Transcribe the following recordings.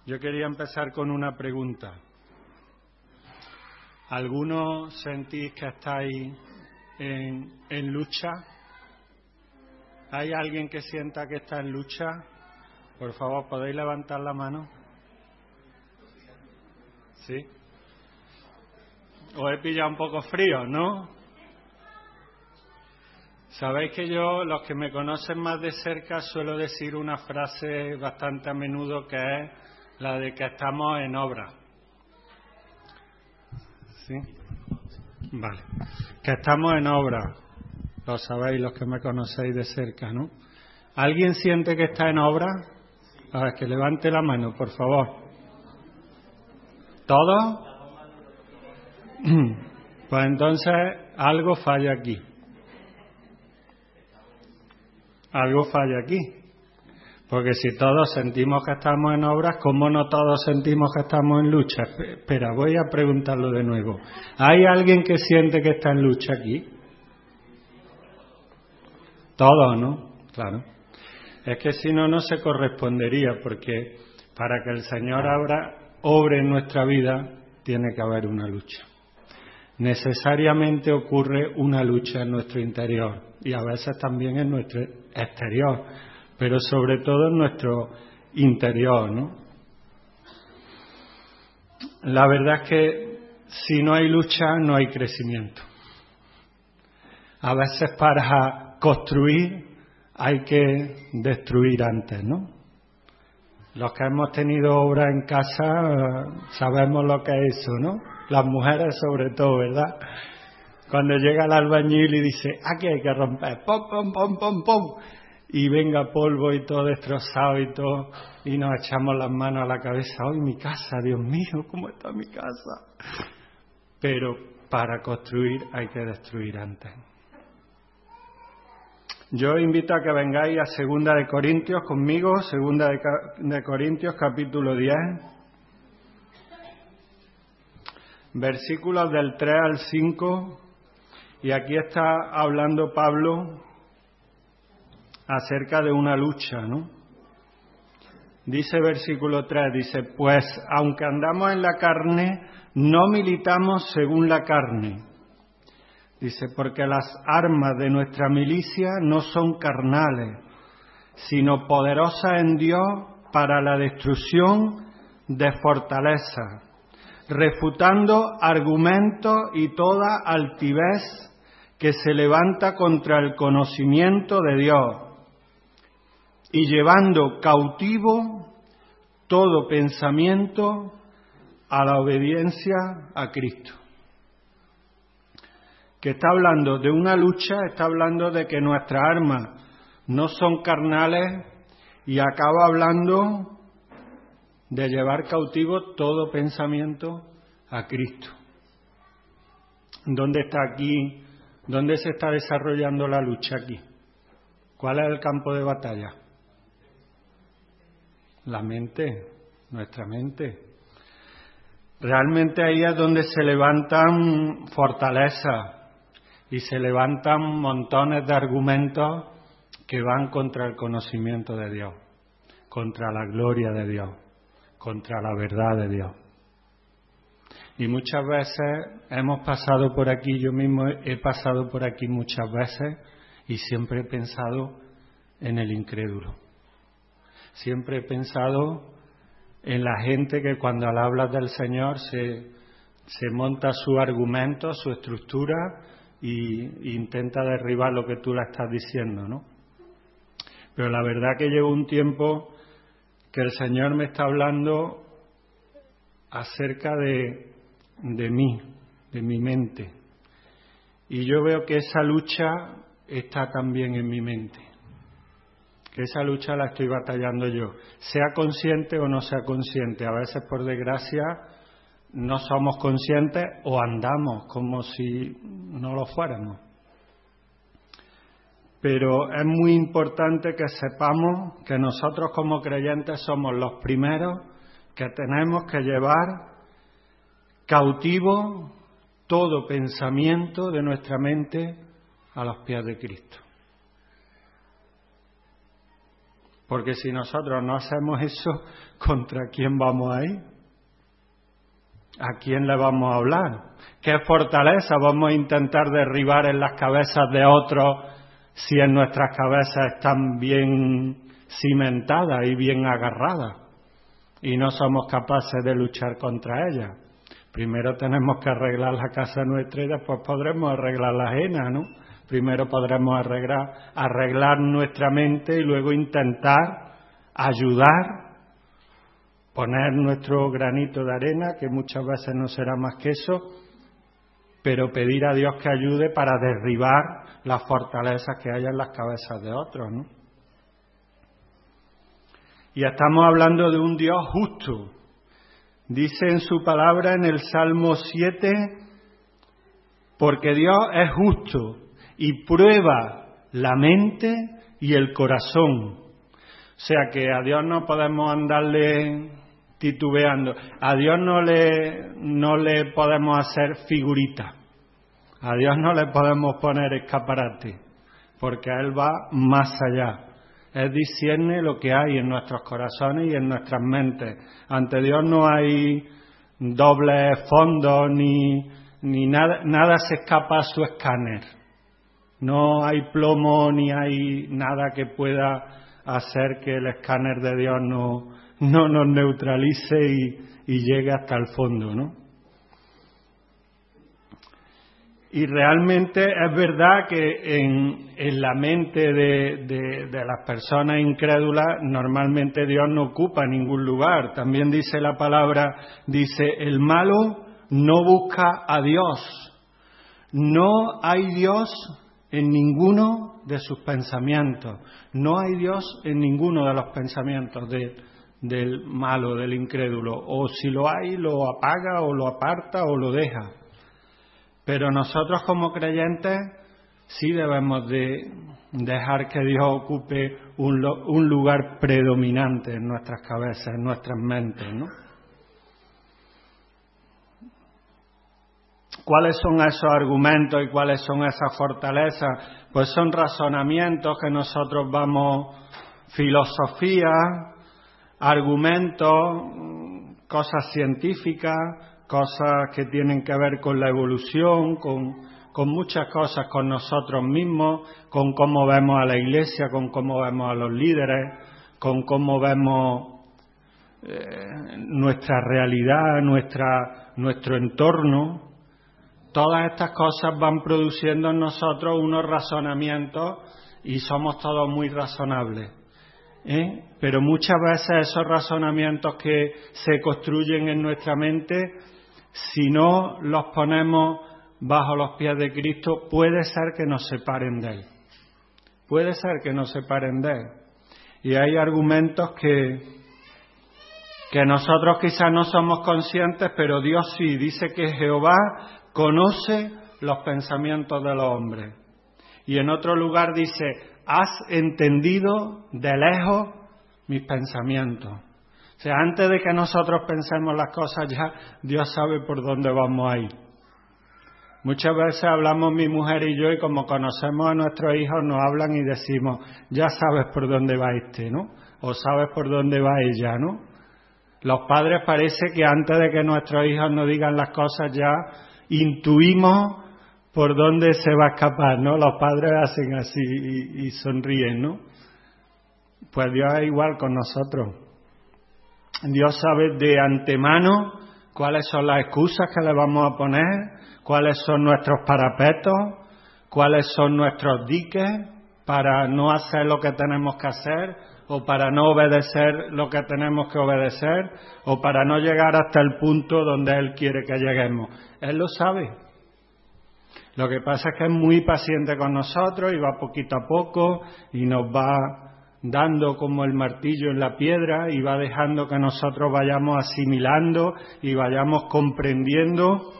Yo quería empezar con una pregunta. ¿Algunos sentís que estáis en lucha? ¿Hay alguien que sienta que está en lucha? Por favor, ¿podéis levantar la mano? ¿Sí? Os he pillado un poco frío, ¿no? Sabéis que yo, los que me conocen más de cerca, suelo decir una frase bastante a menudo que es la de que estamos en obra. ¿Sí? Vale. Que estamos en obra. Lo sabéis los que me conocéis de cerca, ¿no? ¿Alguien siente que está en obra? A ver, que levante la mano, por favor. ¿Todos? Pues entonces algo falla aquí. Algo falla aquí. Porque si todos sentimos que estamos en obras, ¿cómo no todos sentimos que estamos en lucha? Espera, voy a preguntarlo de nuevo. ¿Hay alguien que siente que está en lucha aquí? Todos, ¿no? Claro. Es que si no, no se correspondería, porque para que el Señor obre en nuestra vida, tiene que haber una lucha. Necesariamente ocurre una lucha en nuestro interior y a veces también en nuestro exterior, pero sobre todo en nuestro interior, ¿no? La verdad es que si no hay lucha, no hay crecimiento. A veces para construir hay que destruir antes, ¿no? Los que hemos tenido obra en casa sabemos lo que es eso, ¿no? Las mujeres sobre todo, ¿verdad? Cuando llega el albañil y dice, aquí hay que romper, pom, pom, pom, pom, pom, y venga polvo y todo destrozado y todo, y nos echamos las manos a la cabeza, ¡ay, mi casa, Dios mío, cómo está mi casa! Pero para construir hay que destruir antes. Yo os invito a que vengáis a 2 de Corintios conmigo, 2 de Corintios capítulo 10, versículos del 3 al 5, y aquí está hablando Pablo acerca de una lucha, ¿no? Dice versículo 3, dice, pues aunque andamos en la carne, no militamos según la carne. Dice, porque las armas de nuestra milicia no son carnales, sino poderosas en Dios para la destrucción de fortalezas, refutando argumentos y toda altivez que se levanta contra el conocimiento de Dios, y llevando cautivo todo pensamiento a la obediencia a Cristo. Que está hablando de una lucha, está hablando de que nuestras armas no son carnales y acaba hablando de llevar cautivo todo pensamiento a Cristo. ¿Dónde está aquí? ¿Dónde se está desarrollando la lucha aquí? ¿Cuál es el campo de batalla? La mente, nuestra mente. Realmente ahí es donde se levantan fortalezas y se levantan montones de argumentos que van contra el conocimiento de Dios, contra la gloria de Dios, contra la verdad de Dios. Y muchas veces hemos pasado por aquí, yo mismo he pasado por aquí muchas veces y siempre he pensado en el incrédulo. Siempre he pensado en la gente que cuando le hablas del Señor se monta su argumento, su estructura y intenta derribar lo que tú le estás diciendo, ¿no? Pero la verdad que llevo un tiempo que el Señor me está hablando acerca de mí, de mi mente. Y yo veo que esa lucha está también en mi mente. Que esa lucha la estoy batallando yo. Sea consciente o no sea consciente. A veces, por desgracia, no somos conscientes o andamos como si no lo fuéramos. Pero es muy importante que sepamos que nosotros como creyentes somos los primeros que tenemos que llevar cautivo todo pensamiento de nuestra mente a los pies de Cristo. Porque si nosotros no hacemos eso, ¿contra quién vamos a ir? ¿A quién le vamos a hablar? ¿Qué fortaleza vamos a intentar derribar en las cabezas de otros si en nuestras cabezas están bien cimentadas y bien agarradas y no somos capaces de luchar contra ellas? Primero tenemos que arreglar la casa nuestra y después podremos arreglar la ajena, ¿no? Primero podremos arreglar nuestra mente y luego intentar ayudar, poner nuestro granito de arena, que muchas veces no será más que eso, pero pedir a Dios que ayude para derribar las fortalezas que hay en las cabezas de otros, ¿no? Y estamos hablando de un Dios justo. Dice en su palabra en el Salmo 7, porque Dios es justo y prueba la mente y el corazón. O sea que a Dios no podemos andarle titubeando. A Dios no le podemos hacer figurita. A Dios no le podemos poner escaparate, porque Él va más allá. Él discierne lo que hay en nuestros corazones y en nuestras mentes. Ante Dios no hay dobles fondos ni nada se escapa a su escáner. No hay plomo ni hay nada que pueda hacer que el escáner de Dios no nos neutralice y llegue hasta el fondo, ¿no? Y realmente es verdad que en la mente de las personas incrédulas normalmente Dios no ocupa ningún lugar. También dice la palabra, dice, el malo no busca a Dios. No hay Dios en ninguno de sus pensamientos. No hay Dios en ninguno de los pensamientos del malo, del incrédulo. O si lo hay, lo apaga o lo aparta o lo deja. Pero nosotros como creyentes sí debemos de dejar que Dios ocupe un lugar predominante en nuestras cabezas, en nuestras mentes, ¿no? ¿Cuáles son esos argumentos y cuáles son esas fortalezas? Pues son razonamientos que nosotros vamos, filosofía, argumentos, cosas científicas, cosas que tienen que ver con la evolución, con muchas cosas, con nosotros mismos, con cómo vemos a la Iglesia, con cómo vemos a los líderes, con cómo vemos nuestra realidad, nuestro entorno. Todas estas cosas van produciendo en nosotros unos razonamientos y somos todos muy razonables. Pero muchas veces esos razonamientos que se construyen en nuestra mente, si no los ponemos bajo los pies de Cristo, puede ser que nos separen de Él. Puede ser que nos separen de Él. Y hay argumentos que nosotros quizás no somos conscientes, pero Dios sí. Dice que Jehová conoce los pensamientos de los hombres. Y en otro lugar dice, has entendido de lejos mis pensamientos. O sea, antes de que nosotros pensemos las cosas ya, Dios sabe por dónde vamos a ir. Muchas veces hablamos mi mujer y yo y como conocemos a nuestros hijos nos hablan y decimos, ya sabes por dónde va este, ¿no? O sabes por dónde va ella, ¿no? Los padres parece que antes de que nuestros hijos nos digan las cosas ya intuimos por dónde se va a escapar, ¿no? Los padres hacen así y sonríen, ¿no? Pues Dios es igual con nosotros. Dios sabe de antemano cuáles son las excusas que le vamos a poner, cuáles son nuestros parapetos, cuáles son nuestros diques para no hacer lo que tenemos que hacer, o para no obedecer lo que tenemos que obedecer, o para no llegar hasta el punto donde Él quiere que lleguemos. Él lo sabe. Lo que pasa es que es muy paciente con nosotros y va poquito a poco y nos va dando como el martillo en la piedra y va dejando que nosotros vayamos asimilando y vayamos comprendiendo,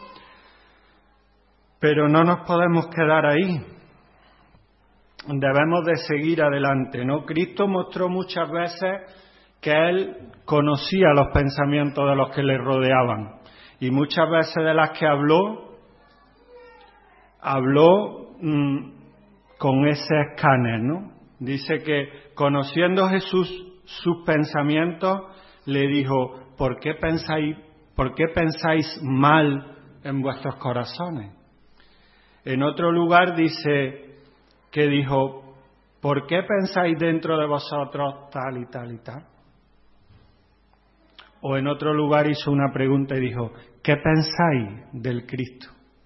pero no nos podemos quedar ahí. Debemos de seguir adelante, ¿no? Cristo mostró muchas veces que Él conocía los pensamientos de los que le rodeaban y muchas veces de las que habló con ese escáner, ¿no? Dice que conociendo Jesús sus pensamientos, le dijo: ¿por qué pensáis mal en vuestros corazones? En otro lugar dice que dijo: ¿por qué pensáis dentro de vosotros tal y tal y tal? O en otro lugar hizo una pregunta y dijo: ¿qué pensáis del Cristo?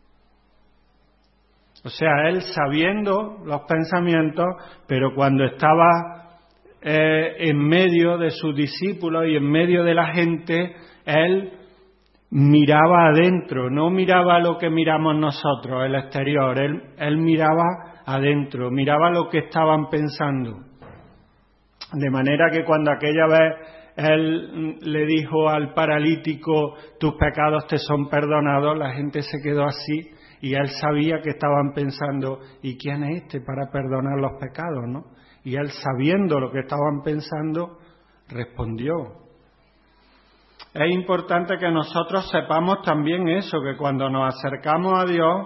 O sea, él sabiendo los pensamientos, pero cuando estaba en medio de sus discípulos y en medio de la gente, él miraba adentro, no miraba lo que miramos nosotros, el exterior, él miraba adentro, miraba lo que estaban pensando. De manera que cuando aquella vez él le dijo al paralítico: tus pecados te son perdonados, la gente se quedó así y él sabía que estaban pensando: ¿y quién es este para perdonar los pecados, no? Y él, sabiendo lo que estaban pensando, respondió. Es importante que nosotros sepamos también eso, que cuando nos acercamos a Dios,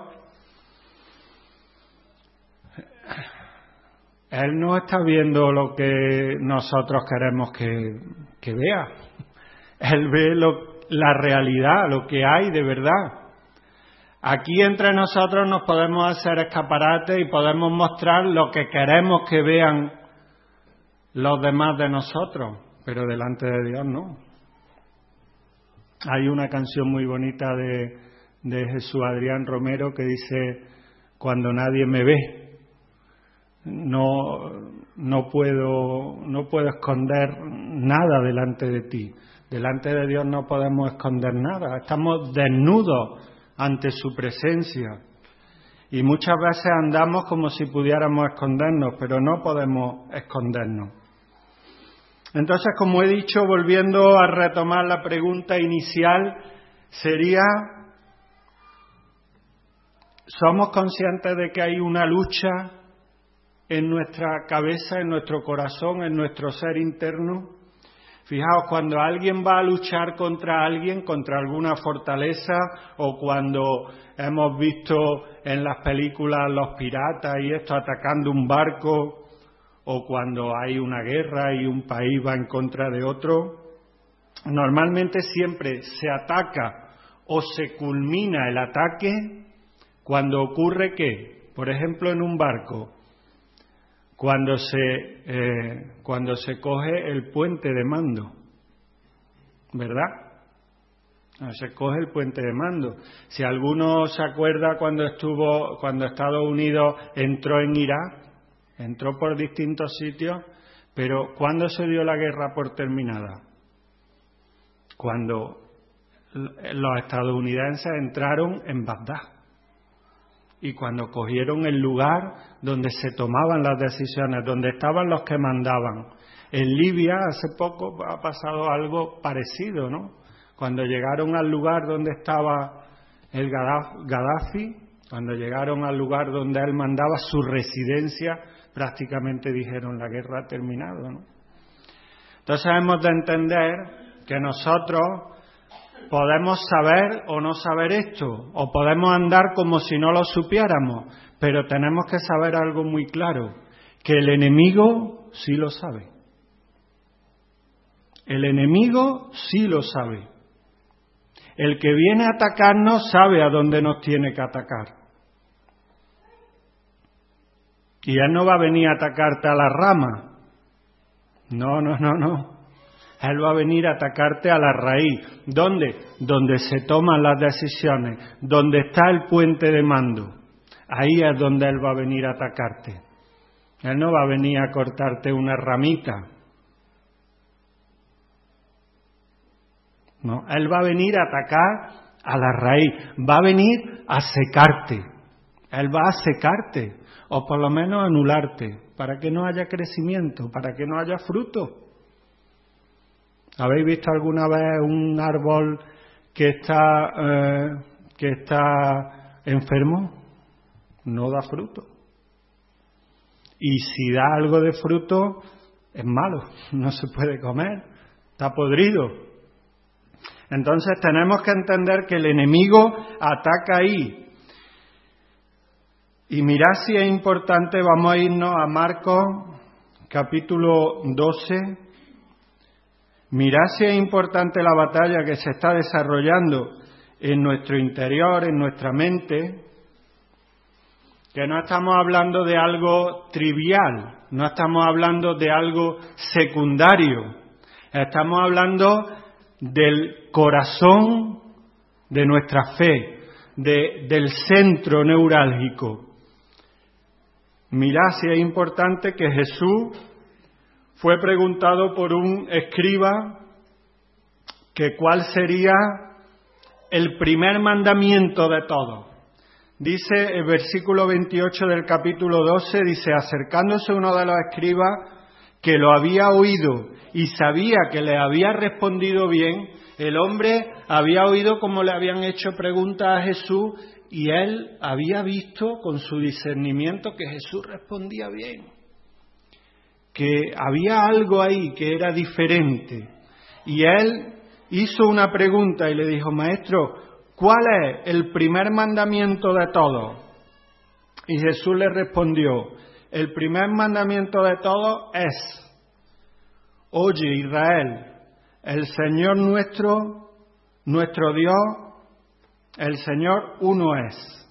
Él no está viendo lo que nosotros queremos que vea. Él ve la realidad, lo que hay de verdad. Aquí entre nosotros nos podemos hacer escaparates y podemos mostrar lo que queremos que vean los demás de nosotros, pero delante de Dios no. Hay una canción muy bonita de Jesús Adrián Romero que dice: cuando nadie me ve, no puedo esconder nada delante de ti. Delante de Dios no podemos esconder nada, estamos desnudos ante su presencia. Y muchas veces andamos como si pudiéramos escondernos, pero no podemos escondernos. Entonces, como he dicho, volviendo a retomar la pregunta inicial, sería: ¿somos conscientes de que hay una lucha en nuestra cabeza, en nuestro corazón, en nuestro ser interno? Fijaos, cuando alguien va a luchar contra alguien, contra alguna fortaleza, o cuando hemos visto en las películas los piratas y esto atacando un barco, o cuando hay una guerra y un país va en contra de otro, normalmente siempre se ataca o se culmina el ataque cuando ocurre ¿qué? Por ejemplo, en un barco, cuando se coge el puente de mando, ¿verdad? Se coge el puente de mando. Si alguno se acuerda cuando Estados Unidos entró en Irak, entró por distintos sitios, pero ¿cuándo se dio la guerra por terminada? Cuando los estadounidenses entraron en Bagdad. Y cuando cogieron el lugar donde se tomaban las decisiones, donde estaban los que mandaban. En Libia hace poco ha pasado algo parecido, ¿no? Cuando llegaron al lugar donde estaba el Gaddafi, cuando llegaron al lugar donde él mandaba su residencia, prácticamente dijeron: la guerra ha terminado, ¿no? Entonces hemos de entender que nosotros podemos saber o no saber esto, o podemos andar como si no lo supiéramos, pero tenemos que saber algo muy claro, que el enemigo sí lo sabe. El enemigo sí lo sabe. El que viene a atacarnos sabe a dónde nos tiene que atacar. Y él no va a venir a atacarte a la rama. No. Él va a venir a atacarte a la raíz. ¿Dónde? Donde se toman las decisiones, donde está el puente de mando. Ahí es donde Él va a venir a atacarte. Él no va a venir a cortarte una ramita. No, Él va a venir a atacar a la raíz. Va a venir a secarte. Él va a secarte, o por lo menos a anularte, para que no haya crecimiento, para que no haya fruto. ¿Habéis visto alguna vez un árbol que está enfermo? No da fruto. Y si da algo de fruto, es malo, no se puede comer, está podrido. Entonces tenemos que entender que el enemigo ataca ahí. Y mirad si es importante, vamos a irnos a Marcos capítulo 12, mirad si es importante la batalla que se está desarrollando en nuestro interior, en nuestra mente, que no estamos hablando de algo trivial, no estamos hablando de algo secundario, estamos hablando del corazón de nuestra fe, del centro neurálgico. Mirad si es importante que Jesús fue preguntado por un escriba que cuál sería el primer mandamiento de todos. Dice el versículo 28 del capítulo 12, dice, acercándose uno de los escribas que lo había oído y sabía que le había respondido bien, el hombre había oído cómo le habían hecho preguntas a Jesús y él había visto con su discernimiento que Jesús respondía bien, que había algo ahí que era diferente. Y él hizo una pregunta y le dijo, Maestro, ¿cuál es el primer mandamiento de todos? Y Jesús le respondió, el primer mandamiento de todos es, oye Israel, el Señor nuestro Dios, el Señor uno es.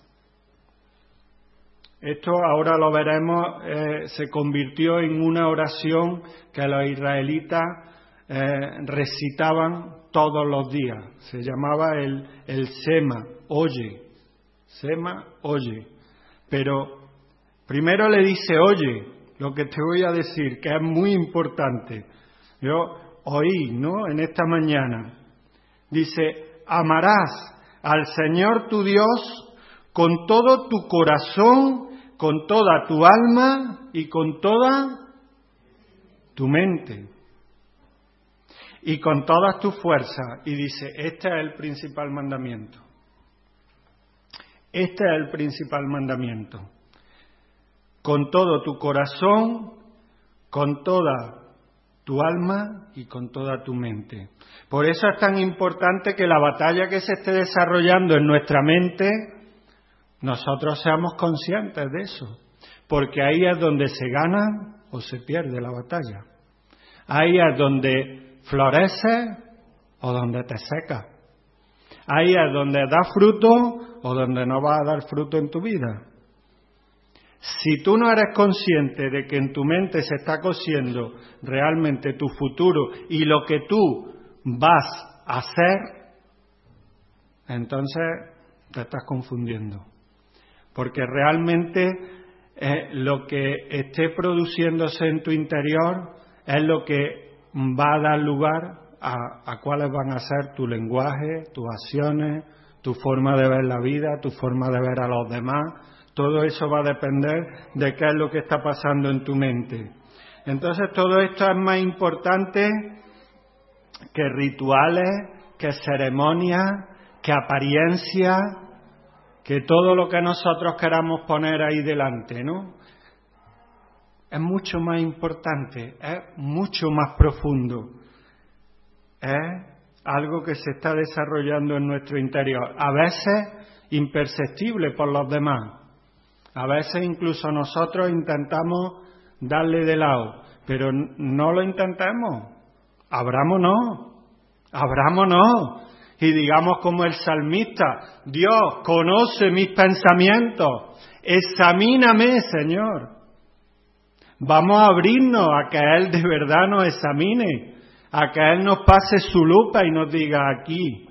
Esto ahora lo veremos, se convirtió en una oración que los israelitas recitaban todos los días. Se llamaba el Sema, oye. Sema, oye. Pero primero le dice, oye, lo que te voy a decir, que es muy importante. Yo oí, ¿no?, en esta mañana. Dice, amarás al Señor tu Dios con todo tu corazón, con toda tu alma y con toda tu mente y con todas tus fuerzas. Y dice, este es el principal mandamiento. Este es el principal mandamiento. Con todo tu corazón, con toda tu alma y con toda tu mente. Por eso es tan importante que la batalla que se esté desarrollando en nuestra mente, nosotros seamos conscientes de eso. Porque ahí es donde se gana o se pierde la batalla. Ahí es donde florece o donde te seca. Ahí es donde da fruto o donde no va a dar fruto en tu vida. Si tú no eres consciente de que en tu mente se está cosiendo realmente tu futuro y lo que tú vas a hacer, entonces te estás confundiendo. Porque realmente lo que esté produciéndose en tu interior es lo que va a dar lugar a cuáles van a ser tu lenguaje, tus acciones, tu forma de ver la vida, tu forma de ver a los demás. Todo eso va a depender de qué es lo que está pasando en tu mente. Entonces todo esto es más importante que rituales, que ceremonias, que apariencias, que todo lo que nosotros queramos poner ahí delante, ¿no? Es mucho más importante, es mucho más profundo. Es algo que se está desarrollando en nuestro interior. A veces imperceptible por los demás. A veces incluso nosotros intentamos darle de lado, pero no lo intentemos. Abrámonos y digamos como el salmista, Dios conoce mis pensamientos, examíname, Señor. Vamos a abrirnos a que Él de verdad nos examine, a que Él nos pase su lupa y nos diga aquí,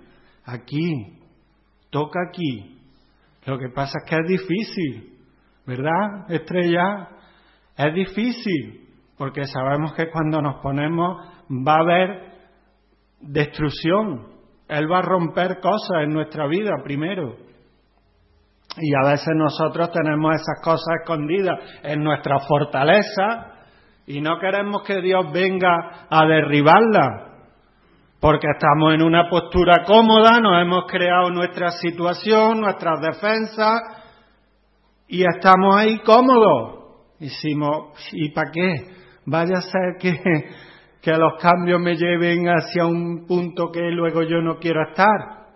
toca aquí. Lo que pasa es que es difícil. ¿Verdad, Estrella? Es difícil, porque sabemos que cuando nos ponemos va a haber destrucción. Él va a romper cosas en nuestra vida primero. Y a veces nosotros tenemos esas cosas escondidas en nuestra fortaleza y no queremos que Dios venga a derribarlas, porque estamos en una postura cómoda, nos hemos creado nuestra situación, nuestras defensas, y estamos ahí cómodos. Decimos, ¿y para qué? Vaya a ser que los cambios me lleven hacia un punto que luego yo no quiero estar.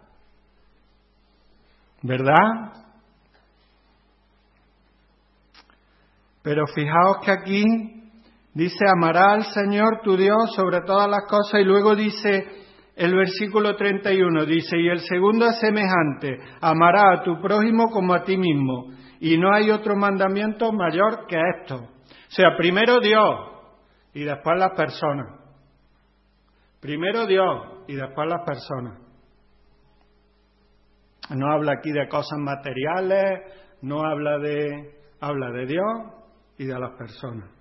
¿Verdad? Pero fijaos que aquí Dice, amará al Señor tu Dios sobre todas las cosas, y luego dice el versículo 31, dice, y el segundo es semejante, amará a tu prójimo como a ti mismo, y no hay otro mandamiento mayor que esto. O sea, primero Dios y después las personas. Primero Dios y después las personas. No habla aquí de cosas materiales, no habla de Dios y de las personas.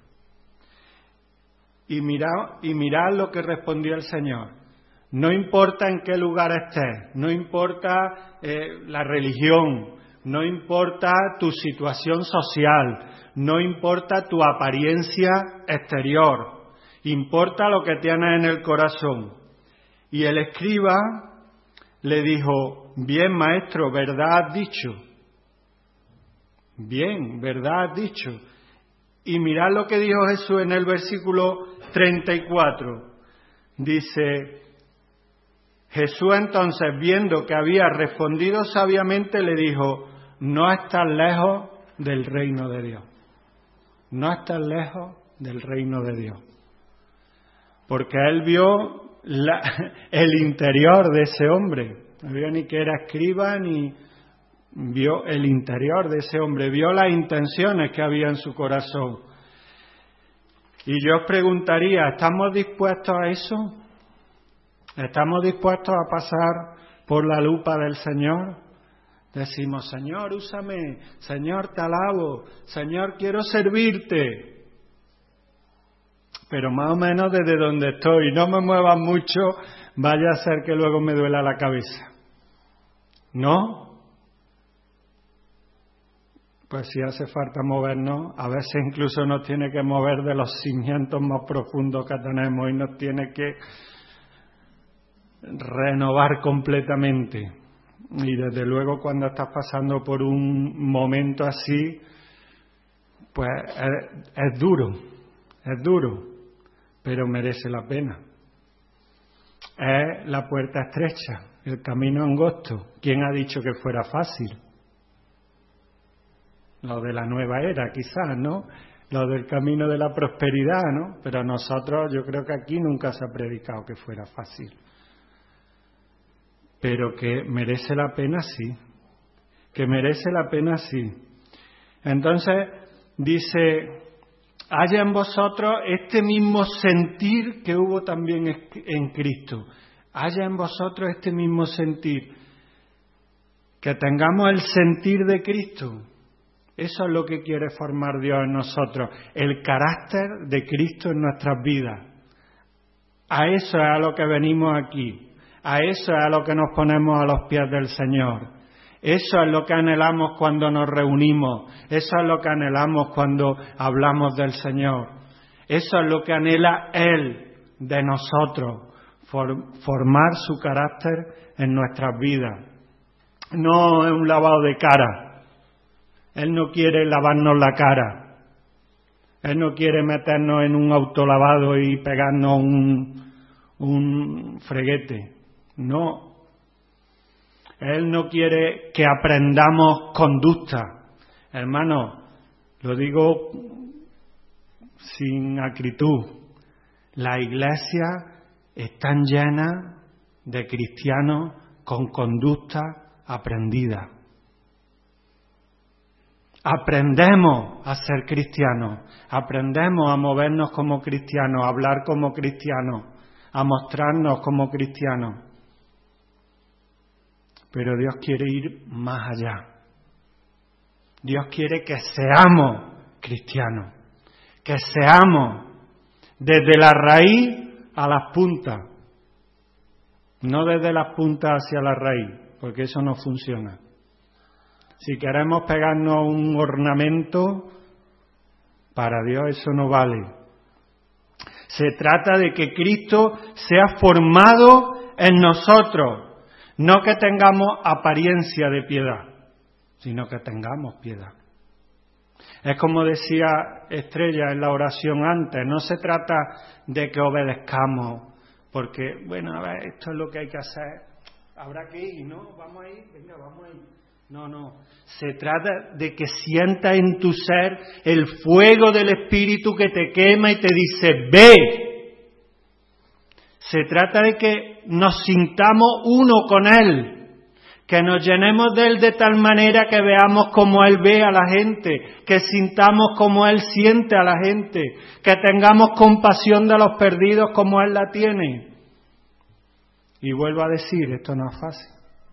Y mirad lo que respondió el Señor. No importa en qué lugar estés, no importa la religión, no importa tu situación social, no importa tu apariencia exterior, importa lo que tienes en el corazón. Y el escriba le dijo, bien, maestro, verdad has dicho. Bien, verdad has dicho. Y mirad lo que dijo Jesús en el versículo 34. Dice, Jesús entonces, viendo que había respondido sabiamente, le dijo, no estás lejos del reino de Dios. No estás lejos del reino de Dios. Porque él vio el interior de ese hombre. No vio ni que era escriba, ni vio el interior de ese hombre. Vio las intenciones que había en su corazón. Y yo os preguntaría, ¿estamos dispuestos a eso? ¿Estamos dispuestos a pasar por la lupa del Señor? Decimos, Señor, úsame, Señor, te alabo, Señor, quiero servirte. Pero más o menos desde donde estoy, no me muevas mucho, vaya a ser que luego me duela la cabeza. ¿No? Pues si hace falta movernos, a veces incluso nos tiene que mover de los cimientos más profundos que tenemos y nos tiene que renovar completamente. Y desde luego cuando estás pasando por un momento así, pues es duro, pero merece la pena. Es la puerta estrecha, el camino angosto. ¿Quién ha dicho que fuera fácil? Lo de la nueva era, quizás, ¿no? Lo del camino de la prosperidad, ¿no? Pero nosotros, yo creo que aquí nunca se ha predicado que fuera fácil. Pero que merece la pena, sí. Que merece la pena, sí. Entonces, dice, haya en vosotros este mismo sentir que hubo también en Cristo. Haya en vosotros este mismo sentir. Que tengamos el sentir de Cristo. Eso es lo que quiere formar Dios en nosotros. El carácter de Cristo en nuestras vidas. A eso es a lo que venimos aquí. A eso es a lo que nos ponemos a los pies del Señor. Eso es lo que anhelamos cuando nos reunimos. Eso es lo que anhelamos cuando hablamos del Señor. Eso es lo que anhela Él de nosotros. Formar su carácter en nuestras vidas. No es un lavado de cara. Él no quiere lavarnos la cara. Él no quiere meternos en un autolavado y pegarnos un freguete. No. Él no quiere que aprendamos conducta. Hermano, lo digo sin acritud. La iglesia está llena de cristianos con conducta aprendida. Aprendemos a ser cristianos, aprendemos a movernos como cristianos, a hablar como cristianos, a mostrarnos como cristianos. Pero Dios quiere ir más allá. Dios quiere que seamos cristianos, que seamos desde la raíz a las puntas, no desde las puntas hacia la raíz, porque eso no funciona. Si queremos pegarnos un ornamento, para Dios eso no vale. Se trata de que Cristo sea formado en nosotros, no que tengamos apariencia de piedad, sino que tengamos piedad. Es como decía Estrella en la oración antes, no se trata de que obedezcamos, porque, bueno, a ver, esto es lo que hay que hacer, habrá que ir, ¿no? Vamos a ir, venga, vamos a ir. No. Se trata de que sientas en tu ser el fuego del Espíritu que te quema y te dice, ve. Se trata de que nos sintamos uno con Él. Que nos llenemos de Él de tal manera que veamos como Él ve a la gente, que sintamos como Él siente a la gente, que tengamos compasión de los perdidos como Él la tiene. Y vuelvo a decir, esto no es fácil.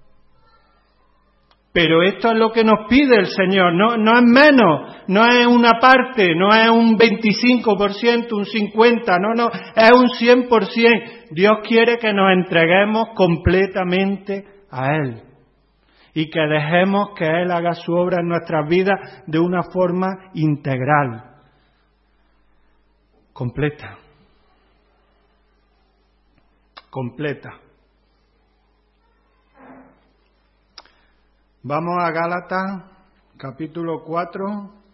Pero esto es lo que nos pide el Señor, no es menos, no es una parte, no es un 25%, un 50%, no, es un 100%. Dios quiere que nos entreguemos completamente a Él. Y que dejemos que Él haga su obra en nuestras vidas de una forma integral, completa. Vamos a Gálatas, capítulo 4,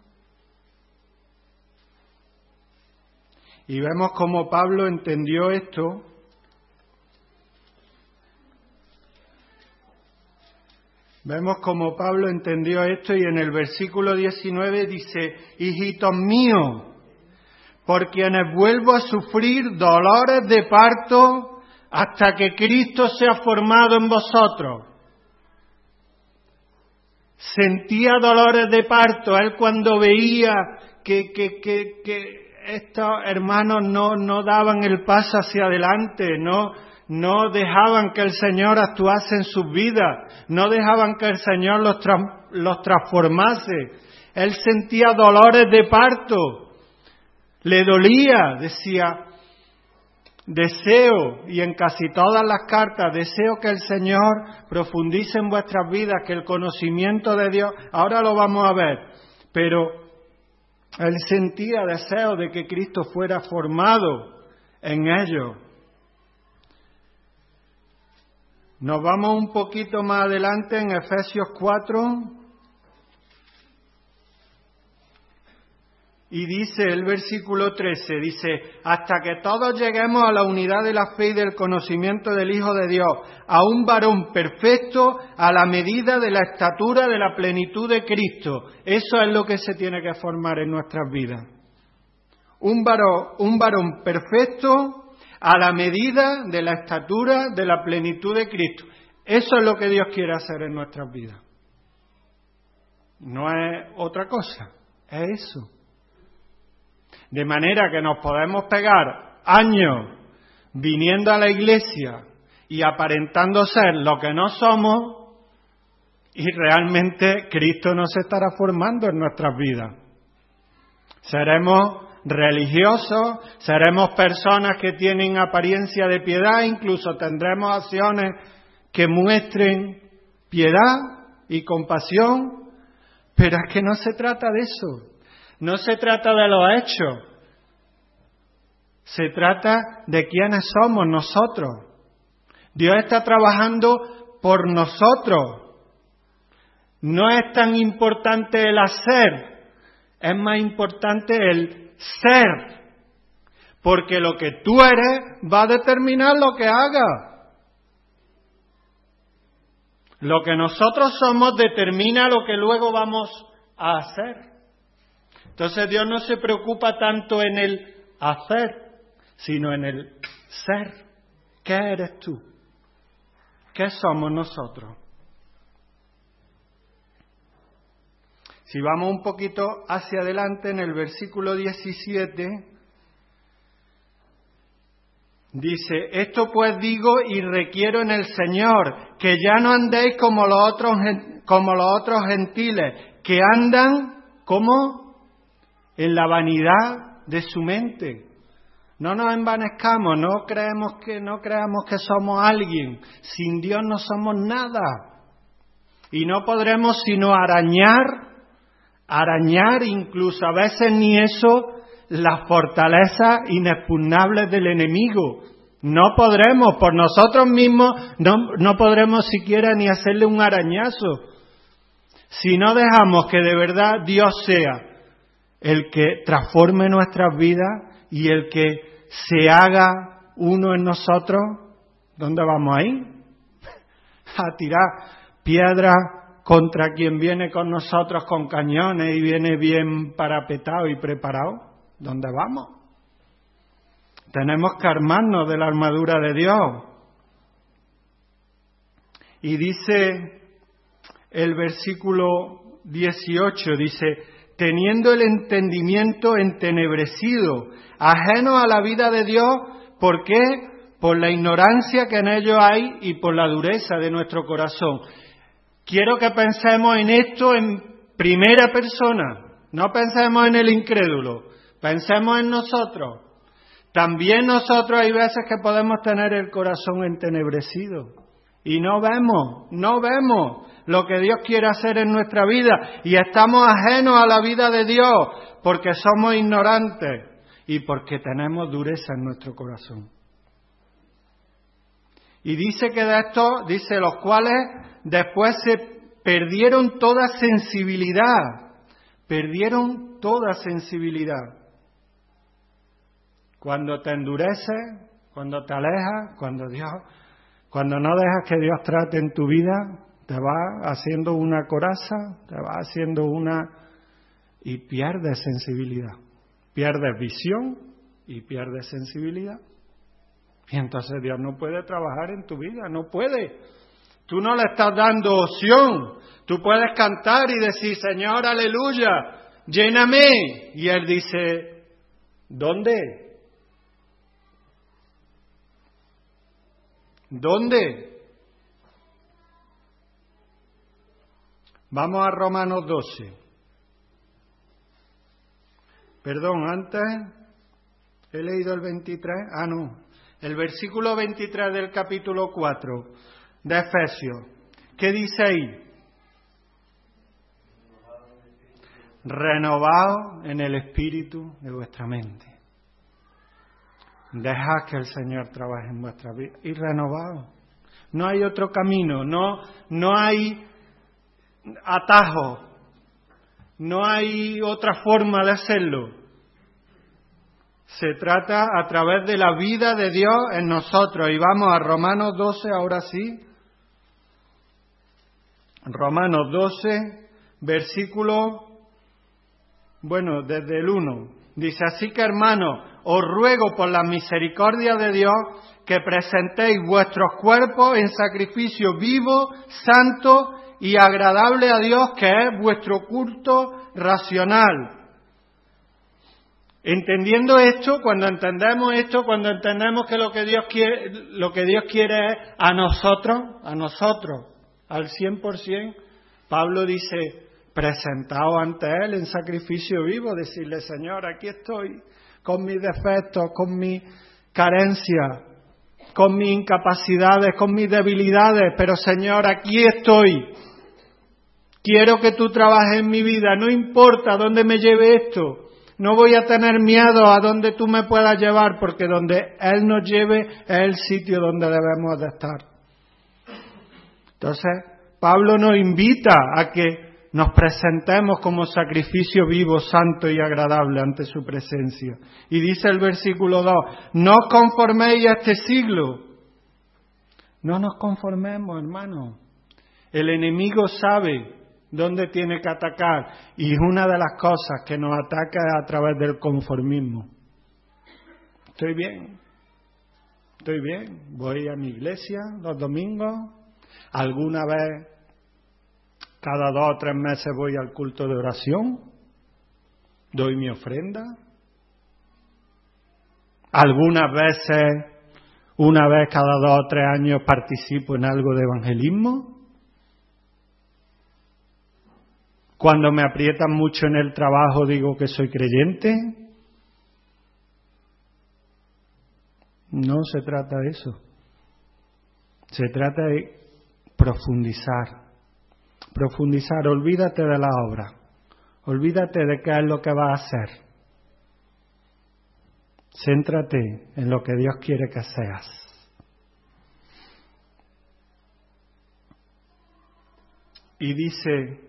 y vemos cómo Pablo entendió esto. Vemos cómo Pablo entendió esto y en el versículo 19 dice, hijitos míos, por quienes vuelvo a sufrir dolores de parto hasta que Cristo sea formado en vosotros. Sentía dolores de parto, él cuando veía que estos hermanos no daban el paso hacia adelante, no dejaban que el Señor actuase en sus vidas, no dejaban que el Señor los transformase. Él sentía dolores de parto, le dolía, decía, deseo, y en casi todas las cartas, deseo que el Señor profundice en vuestras vidas, que el conocimiento de Dios, ahora lo vamos a ver, pero él sentía deseo de que Cristo fuera formado en ellos. Nos vamos un poquito más adelante en Efesios 4 y dice el versículo 13, dice, hasta que todos lleguemos a la unidad de la fe y del conocimiento del Hijo de Dios, a un varón perfecto a la medida de la estatura de la plenitud de Cristo. Eso es lo que se tiene que formar en nuestras vidas. Un varón perfecto a la medida de la estatura de la plenitud de Cristo. Eso es lo que Dios quiere hacer en nuestras vidas. No es otra cosa, es eso. De manera que nos podemos pegar años viniendo a la iglesia y aparentando ser lo que no somos y realmente Cristo no se estará formando en nuestras vidas. Seremos religiosos, seremos personas que tienen apariencia de piedad, incluso tendremos acciones que muestren piedad y compasión, pero es que no se trata de eso, no se trata de los hechos, se trata de quiénes somos nosotros. Dios está trabajando por nosotros. No es tan importante el hacer, es más importante el ser, porque lo que tú eres va a determinar lo que hagas. Lo que nosotros somos determina lo que luego vamos a hacer. Entonces Dios no se preocupa tanto en el hacer, sino en el ser. ¿Qué eres tú? ¿Qué somos nosotros? Si vamos un poquito hacia adelante, en el versículo 17, dice, esto pues digo y requiero en el Señor, que ya no andéis como los otros gentiles, que andan como en la vanidad de su mente. No nos envanezcamos, no creamos que somos alguien. Sin Dios no somos nada. Y no podremos sino arañar, incluso a veces ni eso, las fortalezas inexpugnables del enemigo. No podremos, por nosotros mismos, no podremos siquiera ni hacerle un arañazo. Si no dejamos que de verdad Dios sea el que transforme nuestras vidas y el que se haga uno en nosotros, ¿dónde vamos a ir? A tirar piedras contra quien viene con nosotros con cañones y viene bien parapetado y preparado? ¿Dónde vamos? Tenemos que armarnos de la armadura de Dios. Y dice el versículo 18, dice, teniendo el entendimiento entenebrecido, ajeno a la vida de Dios, ¿por qué? Por la ignorancia que en ellos hay y por la dureza de nuestro corazón. Quiero que pensemos en esto en primera persona, no pensemos en el incrédulo, pensemos en nosotros. También nosotros hay veces que podemos tener el corazón entenebrecido y no vemos lo que Dios quiere hacer en nuestra vida y estamos ajenos a la vida de Dios porque somos ignorantes y porque tenemos dureza en nuestro corazón. Y dice que de estos, dice, los cuales después se perdieron toda sensibilidad. Perdieron toda sensibilidad. Cuando te endureces, cuando te alejas, cuando no dejas que Dios trate en tu vida, te va haciendo una coraza, te va haciendo y pierdes sensibilidad. Pierdes visión y pierdes sensibilidad. Y entonces Dios no puede trabajar en tu vida, no puede. Tú no le estás dando opción. Tú puedes cantar y decir, Señor, aleluya, lléname. Y Él dice, ¿dónde? ¿Dónde? Vamos a Romanos 12. Perdón, antes he leído el 23. No. El versículo 23 del capítulo 4 de Efesios. ¿Qué dice ahí? Renovaos en el espíritu de vuestra mente. Dejad que el Señor trabaje en vuestra vida. Y renovaos. No hay otro camino, no hay atajo, no hay otra forma de hacerlo. Se trata a través de la vida de Dios en nosotros. Y vamos a Romanos 12, ahora sí. Romanos 12, versículo, desde el 1. Dice, así que hermanos, os ruego por la misericordia de Dios que presentéis vuestros cuerpos en sacrificio vivo, santo y agradable a Dios, que es vuestro culto racional. Entendiendo esto, cuando entendemos que lo que Dios quiere es a nosotros, al 100%, Pablo dice, presentaos ante Él en sacrificio vivo, decirle, Señor, aquí estoy, con mis defectos, con mis carencias, con mis incapacidades, con mis debilidades, pero Señor, aquí estoy. Quiero que tú trabajes en mi vida, no importa dónde me lleve esto. No voy a tener miedo a donde tú me puedas llevar, porque donde Él nos lleve es el sitio donde debemos de estar. Entonces, Pablo nos invita a que nos presentemos como sacrificio vivo, santo y agradable ante su presencia. Y dice el versículo 2, no os conforméis a este siglo. No nos conformemos, hermano. El enemigo sabe dónde tiene que atacar, y es una de las cosas que nos ataca a través del conformismo. Estoy bien, voy a mi iglesia los domingos, alguna vez cada 2 o 3 meses voy al culto de oración, doy mi ofrenda, algunas veces, una vez cada 2 o 3 años participo en algo de evangelismo. Cuando me aprietan mucho en el trabajo digo que soy creyente. No se trata de eso. Se trata de profundizar. Profundizar, olvídate de la obra. Olvídate de qué es lo que vas a hacer. Céntrate en lo que Dios quiere que seas. Y dice,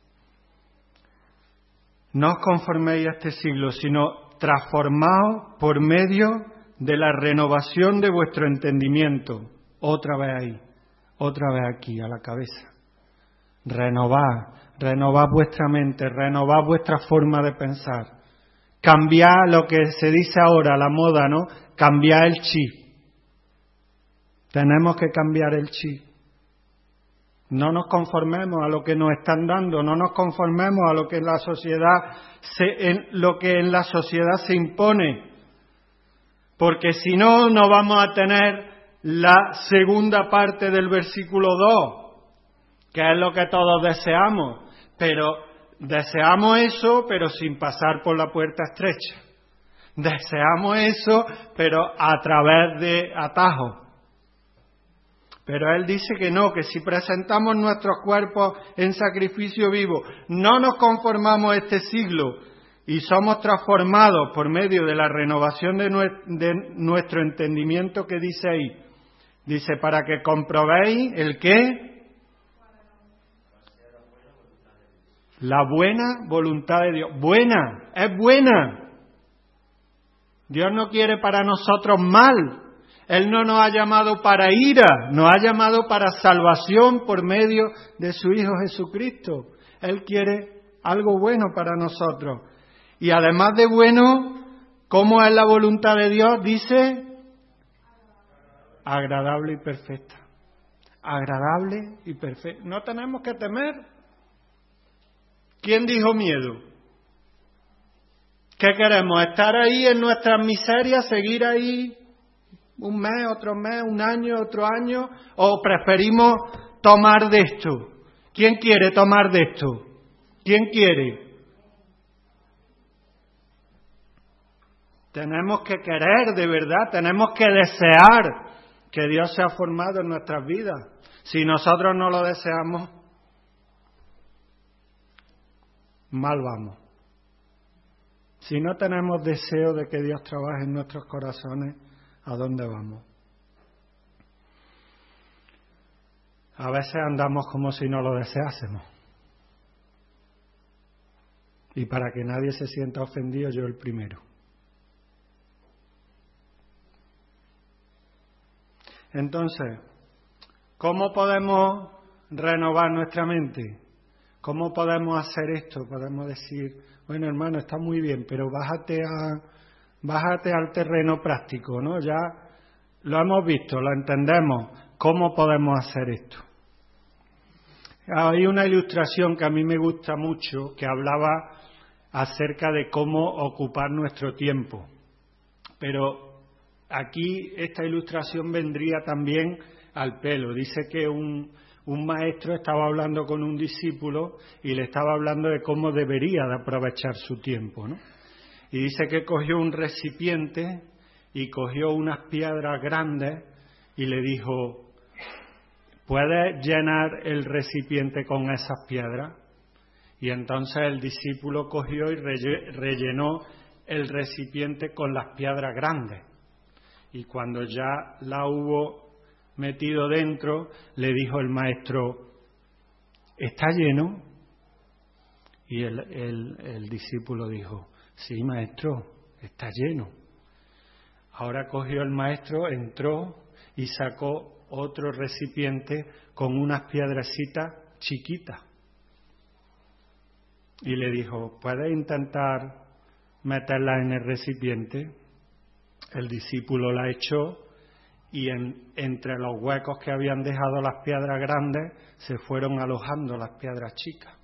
no os conforméis a este siglo, sino transformaos por medio de la renovación de vuestro entendimiento. Otra vez ahí, otra vez aquí, a la cabeza. Renovad vuestra mente, renovad vuestra forma de pensar. Cambiad lo que se dice ahora, la moda, ¿no? Cambiad el chip. Tenemos que cambiar el chip. No nos conformemos a lo que nos están dando, no nos conformemos a lo que en la sociedad se impone. Porque si no, no vamos a tener la segunda parte del versículo 2, que es lo que todos deseamos. Pero deseamos eso, pero sin pasar por la puerta estrecha. Deseamos eso, pero a través de atajos. Pero Él dice que no, que si presentamos nuestros cuerpos en sacrificio vivo, no nos conformamos a este siglo y somos transformados por medio de la renovación de nuestro entendimiento, que dice ahí. Dice, para que comprobéis el qué. La buena voluntad de Dios. Buena, es buena. Dios no quiere para nosotros mal. Él no nos ha llamado para ira, nos ha llamado para salvación por medio de su Hijo Jesucristo. Él quiere algo bueno para nosotros. Y además de bueno, ¿cómo es la voluntad de Dios? Dice, agradable y perfecta. Agradable y perfecta. No tenemos que temer. ¿Quién dijo miedo? ¿Qué queremos? ¿Estar ahí en nuestras miserias? ¿Seguir ahí un mes, otro mes, un año, otro año? ¿O preferimos tomar de esto? ¿Quién quiere tomar de esto? ¿Quién quiere? Tenemos que querer de verdad, tenemos que desear que Dios sea formado en nuestras vidas. Si nosotros no lo deseamos, mal vamos. Si no tenemos deseo de que Dios trabaje en nuestros corazones, ¿a dónde vamos? A veces andamos como si no lo deseásemos. Y para que nadie se sienta ofendido, yo el primero. Entonces, ¿cómo podemos renovar nuestra mente? ¿Cómo podemos hacer esto? Podemos decir, bueno, hermano, está muy bien, pero bájate al terreno práctico, ¿no? Ya lo hemos visto, lo entendemos. ¿Cómo podemos hacer esto? Hay una ilustración que a mí me gusta mucho, que hablaba acerca de cómo ocupar nuestro tiempo. Pero aquí esta ilustración vendría también al pelo. Dice que un maestro estaba hablando con un discípulo y le estaba hablando de cómo debería de aprovechar su tiempo, ¿no? Y dice que cogió un recipiente y cogió unas piedras grandes y le dijo, ¿puedes llenar el recipiente con esas piedras? Y entonces el discípulo cogió y rellenó el recipiente con las piedras grandes. Y cuando ya la hubo metido dentro, le dijo el maestro, ¿está lleno? Y el discípulo dijo, sí, maestro, está lleno. Ahora cogió el maestro, entró y sacó otro recipiente con unas piedrecitas chiquitas. Y le dijo, ¿puedes intentar meterla en el recipiente? El discípulo la echó y entre los huecos que habían dejado las piedras grandes se fueron alojando las piedras chicas.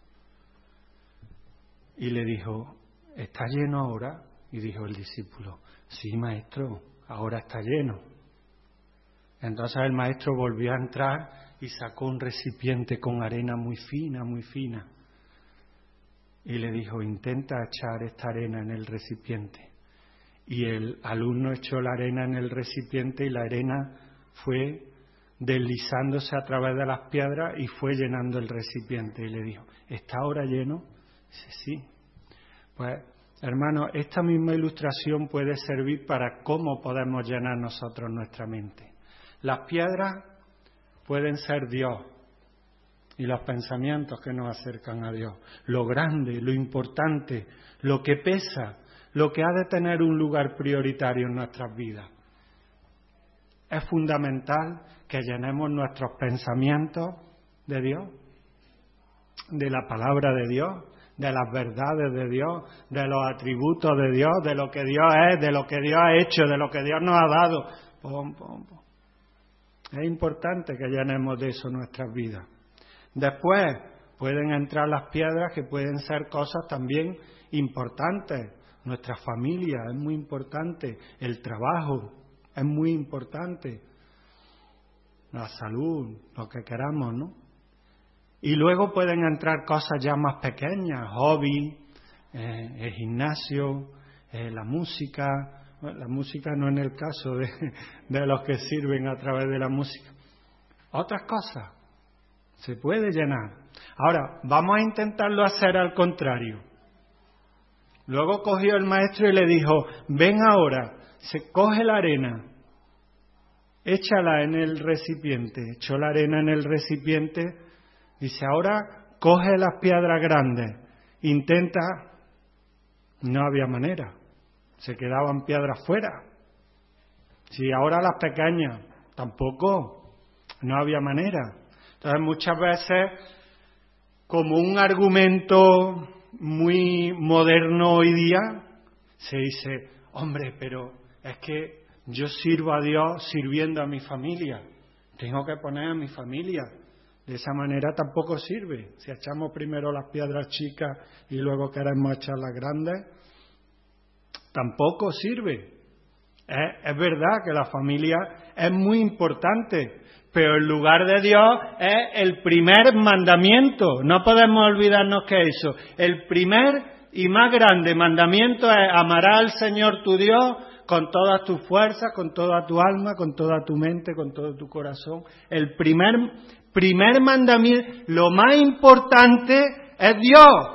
Y le dijo, ¿está lleno ahora? Y dijo el discípulo, sí, maestro, ahora está lleno. Entonces el maestro volvió a entrar y sacó un recipiente con arena muy fina, muy fina. Y le dijo, intenta echar esta arena en el recipiente. Y el alumno echó la arena en el recipiente y la arena fue deslizándose a través de las piedras y fue llenando el recipiente. Y le dijo, ¿está ahora lleno? Dice, sí. Pues, hermano, esta misma ilustración puede servir para cómo podemos llenar nosotros nuestra mente. Las piedras pueden ser Dios y los pensamientos que nos acercan a Dios. Lo grande, lo importante, lo que pesa, lo que ha de tener un lugar prioritario en nuestras vidas. Es fundamental que llenemos nuestros pensamientos de Dios. de la palabra de Dios, de las verdades de Dios, de los atributos de Dios, de lo que Dios es, de lo que Dios ha hecho, de lo que Dios nos ha dado. Es importante que llenemos de eso nuestras vidas. Después pueden entrar las piedras, que pueden ser cosas también importantes. Nuestra familia es muy importante, el trabajo es muy importante, la salud, lo que queramos, ¿no? Y luego pueden entrar cosas ya más pequeñas, hobby, el gimnasio, la música. Bueno, la música no en el caso de los que sirven a través de la música. Otras cosas se puede llenar. Ahora, vamos a intentarlo hacer al contrario. Luego cogió el maestro y le dijo, ven ahora, se coge la arena, échala en el recipiente. Echó la arena en el recipiente. Dice, ahora coge las piedras grandes. Intenta. No había manera. Se quedaban piedras fuera. Si ahora las pequeñas, tampoco. No había manera. Entonces muchas veces, como un argumento muy moderno hoy día, se dice, hombre, pero es que yo sirvo a Dios sirviendo a mi familia. Tengo que poner a mi familia. De esa manera tampoco sirve. Si echamos primero las piedras chicas y luego queremos echar las grandes, tampoco sirve. Es verdad que la familia es muy importante, pero el lugar de Dios es el primer mandamiento. No podemos olvidarnos que eso. El primer y más grande mandamiento es amarás al Señor tu Dios con todas tus fuerzas, con toda tu alma, con toda tu mente, con todo tu corazón. El primer mandamiento, lo más importante es Dios.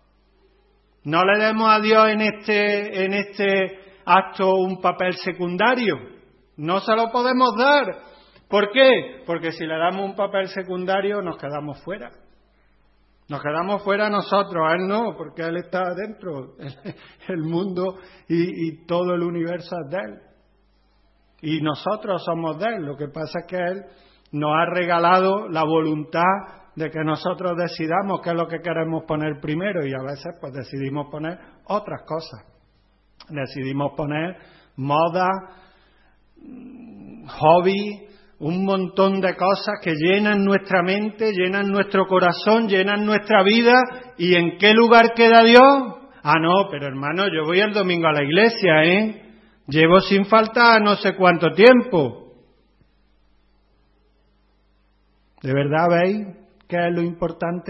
No le demos a Dios en este acto un papel secundario. No se lo podemos dar. ¿Por qué? Porque si le damos un papel secundario nos quedamos fuera. Nos quedamos fuera nosotros, a Él no, porque Él está adentro. El mundo y todo el universo es de Él. Y nosotros somos de Él. Lo que pasa es que Él nos ha regalado la voluntad de que nosotros decidamos qué es lo que queremos poner primero, y a veces pues decidimos poner otras cosas. Decidimos poner moda, hobby, un montón de cosas que llenan nuestra mente, llenan nuestro corazón, llenan nuestra vida. ¿Y en qué lugar queda Dios? Ah, no, pero hermano, yo voy el domingo a la iglesia, llevo sin falta no sé cuánto tiempo. ¿De verdad veis qué es lo importante?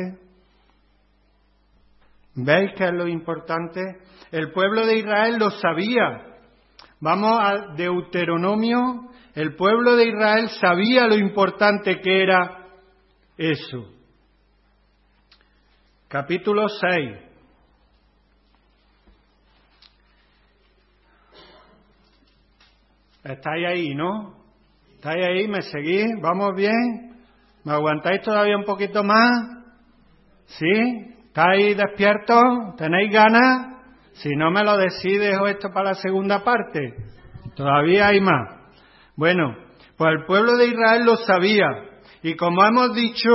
¿Veis qué es lo importante? El pueblo de Israel lo sabía. Vamos a Deuteronomio. El pueblo de Israel sabía lo importante que era eso. Capítulo 6. ¿Estáis ahí, no? ¿Estáis ahí? ¿Me seguís? ¿Vamos bien? ¿Me aguantáis todavía un poquito más? ¿Sí? ¿Estáis despiertos? ¿Tenéis ganas? Si no me lo decís, dejo esto para la segunda parte. Todavía hay más. Bueno, pues el pueblo de Israel lo sabía. Y como hemos dicho,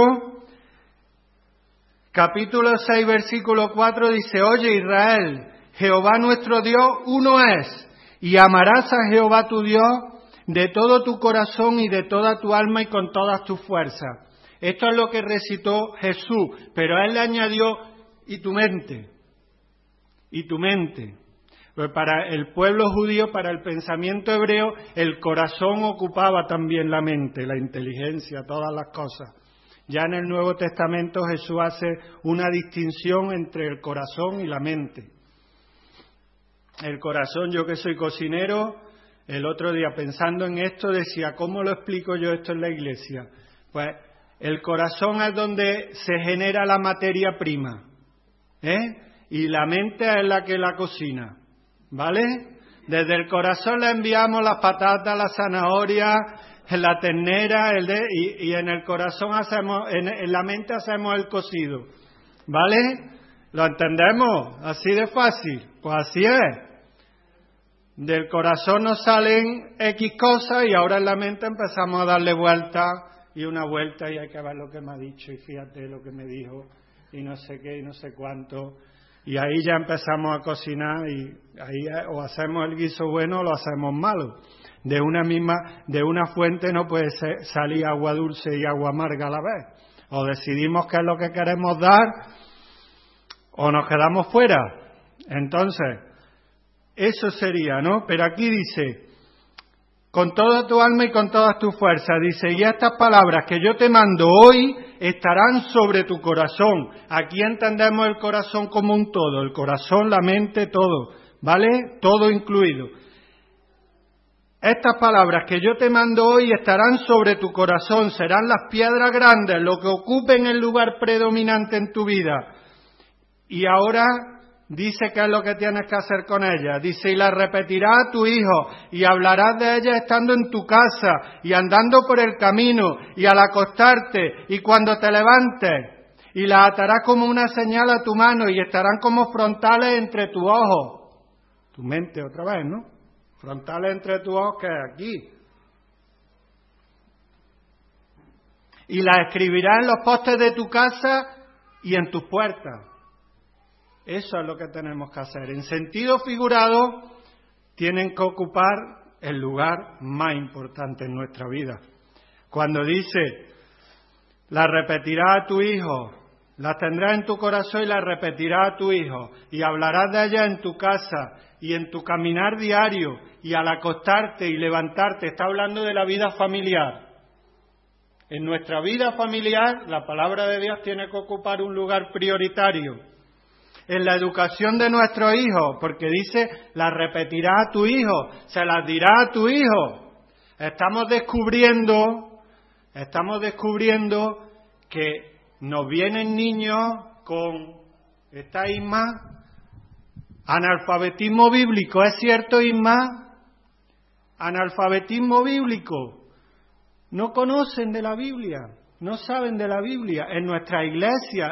capítulo 6, versículo 4 dice, oye Israel, Jehová nuestro Dios uno es, y amarás a Jehová tu Dios de todo tu corazón y de toda tu alma y con todas tus fuerzas. Esto es lo que recitó Jesús, pero él le añadió, y tu mente. Y tu mente. Pues para el pueblo judío, para el pensamiento hebreo, el corazón ocupaba también la mente, la inteligencia, todas las cosas. Ya en el Nuevo Testamento Jesús hace una distinción entre el corazón y la mente. El corazón, yo que soy cocinero, el otro día pensando en esto decía, ¿cómo lo explico yo esto en la iglesia? Pues el corazón es donde se genera la materia prima, y la mente es la que la cocina. ¿Vale? Desde el corazón le enviamos las patatas, la zanahoria, la ternera, y en el corazón hacemos, en la mente hacemos el cocido. ¿Vale? ¿Lo entendemos? Así de fácil. Pues así es. Del corazón nos salen X cosas y ahora en la mente empezamos a darle vuelta y una vuelta y hay que ver lo que me ha dicho y fíjate lo que me dijo y no sé qué y no sé cuánto. Y ahí ya empezamos a cocinar y ahí o hacemos el guiso bueno o lo hacemos malo. De una fuente no puede salir agua dulce y agua amarga a la vez. O decidimos qué es lo que queremos dar o nos quedamos fuera. Entonces, eso sería, ¿no? Pero aquí dice, con toda tu alma y con todas tus fuerzas, dice, y estas palabras que yo te mando hoy estarán sobre tu corazón. Aquí entendemos el corazón como un todo, el corazón, la mente, todo, ¿vale? Todo incluido. Estas palabras que yo te mando hoy estarán sobre tu corazón, serán las piedras grandes, lo que ocupen el lugar predominante en tu vida. Y ahora dice qué es lo que tienes que hacer con ellas. Dice, y las repetirás a tu hijo, y hablarás de ellas estando en tu casa, y andando por el camino, y al acostarte, y cuando te levantes, y las atarás como una señal a tu mano, y estarán como frontales entre tus ojos. Tu mente otra vez, ¿no? Frontales entre tus ojos, que es aquí. Y las escribirás en los postes de tu casa y en tus puertas. Eso es lo que tenemos que hacer. En sentido figurado, tienen que ocupar el lugar más importante en nuestra vida. Cuando dice, las repetirás a tu hijo, las tendrás en tu corazón y las repetirás a tu hijo, y hablarás de ellas en tu casa y en tu caminar diario, y al acostarte y levantarte. Está hablando de la vida familiar. En nuestra vida familiar, la palabra de Dios tiene que ocupar un lugar prioritario. En la educación de nuestros hijos, porque dice, las repetirás a tu hijo, se las dirás a tu hijo. Estamos descubriendo que nos vienen niños con, ¿está Isma? Analfabetismo bíblico, ¿es cierto, Isma? Analfabetismo bíblico. No conocen de la Biblia, no saben de la Biblia. En nuestra iglesia.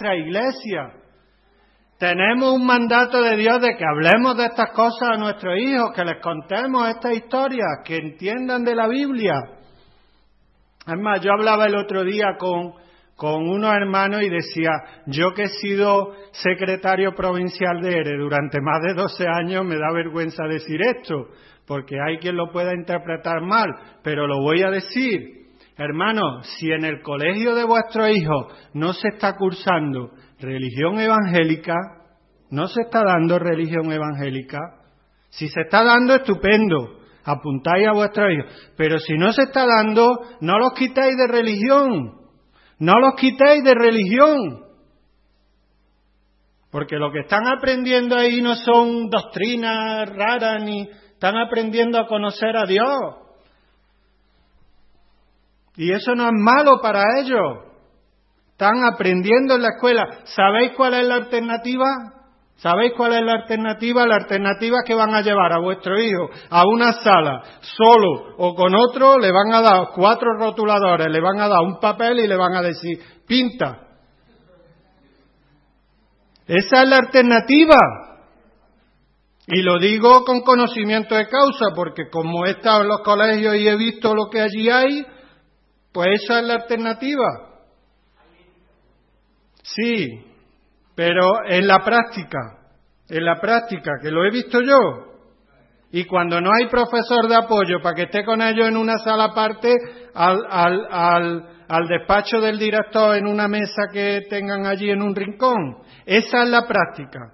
Tenemos un mandato de Dios de que hablemos de estas cosas a nuestros hijos, que les contemos estas historias, que entiendan de la Biblia. Es más, yo hablaba el otro día con unos hermanos y decía, yo que he sido secretario provincial de ERE durante más de 12 años, me da vergüenza decir esto, porque hay quien lo pueda interpretar mal, pero lo voy a decir. Hermanos, si en el colegio de vuestros hijos no se está cursando religión evangélica, no se está dando religión evangélica, si se está dando, estupendo, apuntáis a vuestros hijos, pero si no se está dando, no los quitéis de religión. No los quitéis de religión, porque lo que están aprendiendo ahí no son doctrinas raras, ni están aprendiendo a conocer a Dios. Y eso no es malo para ellos. Están aprendiendo en la escuela. ¿Sabéis cuál es la alternativa? ¿Sabéis cuál es la alternativa? La alternativa es que van a llevar a vuestro hijo a una sala, solo o con otro, le van a dar 4 rotuladores, le van a dar un papel y le van a decir, pinta. Esa es la alternativa. Y lo digo con conocimiento de causa, porque como he estado en los colegios y he visto lo que allí hay, pues esa es la alternativa. Sí. Pero en la práctica, que lo he visto yo, y cuando no hay profesor de apoyo para que esté con ellos en una sala aparte, al despacho del director en una mesa que tengan allí en un rincón, esa es la práctica.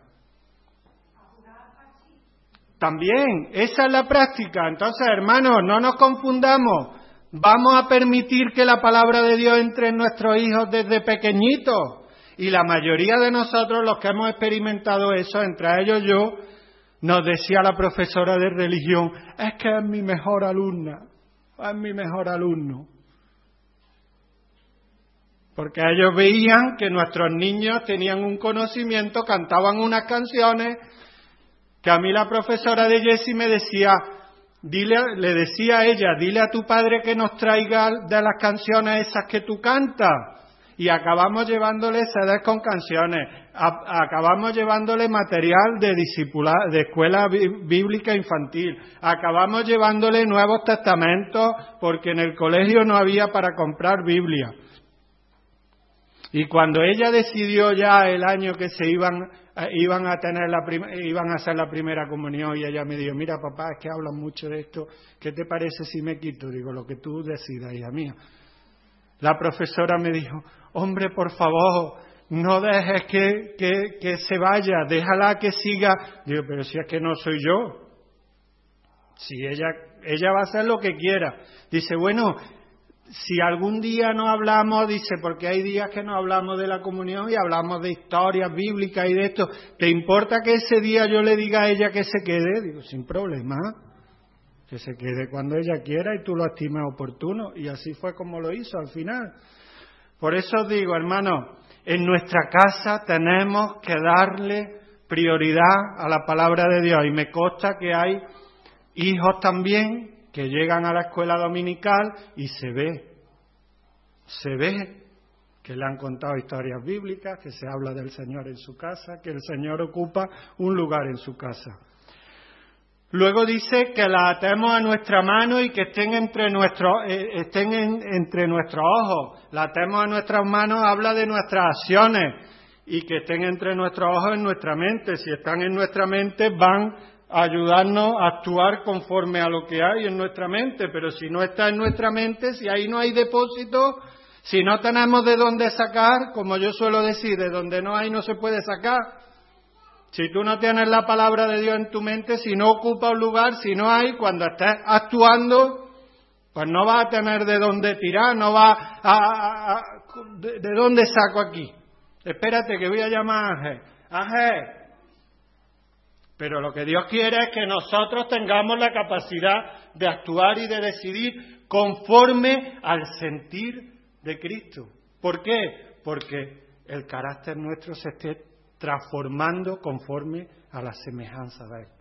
También, esa es la práctica. Entonces, hermanos, no nos confundamos. Vamos a permitir que la palabra de Dios entre en nuestros hijos desde pequeñitos. Y la mayoría de nosotros, los que hemos experimentado eso, entre ellos yo, nos decía la profesora de religión, es que es mi mejor alumna, es mi mejor alumno. Porque ellos veían que nuestros niños tenían un conocimiento, cantaban unas canciones, que a mí la profesora de Jessie me decía, le decía a ella, dile a tu padre que nos traiga de las canciones esas que tú cantas. Y acabamos llevándole CDs con canciones, acabamos llevándole material de discipulado, de escuela bíblica infantil, acabamos llevándole Nuevos Testamentos porque en el colegio no había para comprar Biblia. Y cuando ella decidió ya el año que se iban a tener iban a hacer la primera comunión, y ella me dijo, mira papá, es que hablan mucho de esto, ¿qué te parece si me quito? Digo, lo que tú decidas, hija mía. La profesora me dijo, hombre, por favor, no dejes que se vaya, déjala que siga. Digo, pero si es que no soy yo. Si ella va a hacer lo que quiera. Dice, bueno, si algún día no hablamos, dice, porque hay días que no hablamos de la comunión y hablamos de historias bíblicas y de esto, ¿te importa que ese día yo le diga a ella que se quede? Digo, sin problema, que se quede cuando ella quiera y tú lo estimes oportuno. Y así fue como lo hizo al final. Por eso os digo, hermanos, en nuestra casa tenemos que darle prioridad a la palabra de Dios. Y me consta que hay hijos también que llegan a la escuela dominical y se ve que le han contado historias bíblicas, que se habla del Señor en su casa, que el Señor ocupa un lugar en su casa. Luego dice que la atemos a nuestra mano y que estén entre nuestros ojos. La atemos a nuestras manos habla de nuestras acciones, y que estén entre nuestros ojos en nuestra mente. Si están en nuestra mente van a ayudarnos a actuar conforme a lo que hay en nuestra mente, pero si no está en nuestra mente, si ahí no hay depósito, si no tenemos de dónde sacar, como yo suelo decir, de donde no hay no se puede sacar. Si tú no tienes la palabra de Dios en tu mente, si no ocupa un lugar, si no hay, cuando estés actuando, pues no vas a tener de dónde tirar, no vas ¿de dónde saco aquí? Espérate que voy a llamar a Ángel. Ángel. Pero lo que Dios quiere es que nosotros tengamos la capacidad de actuar y de decidir conforme al sentir de Cristo. ¿Por qué? Porque el carácter nuestro se esté transformando conforme a la semejanza de Él.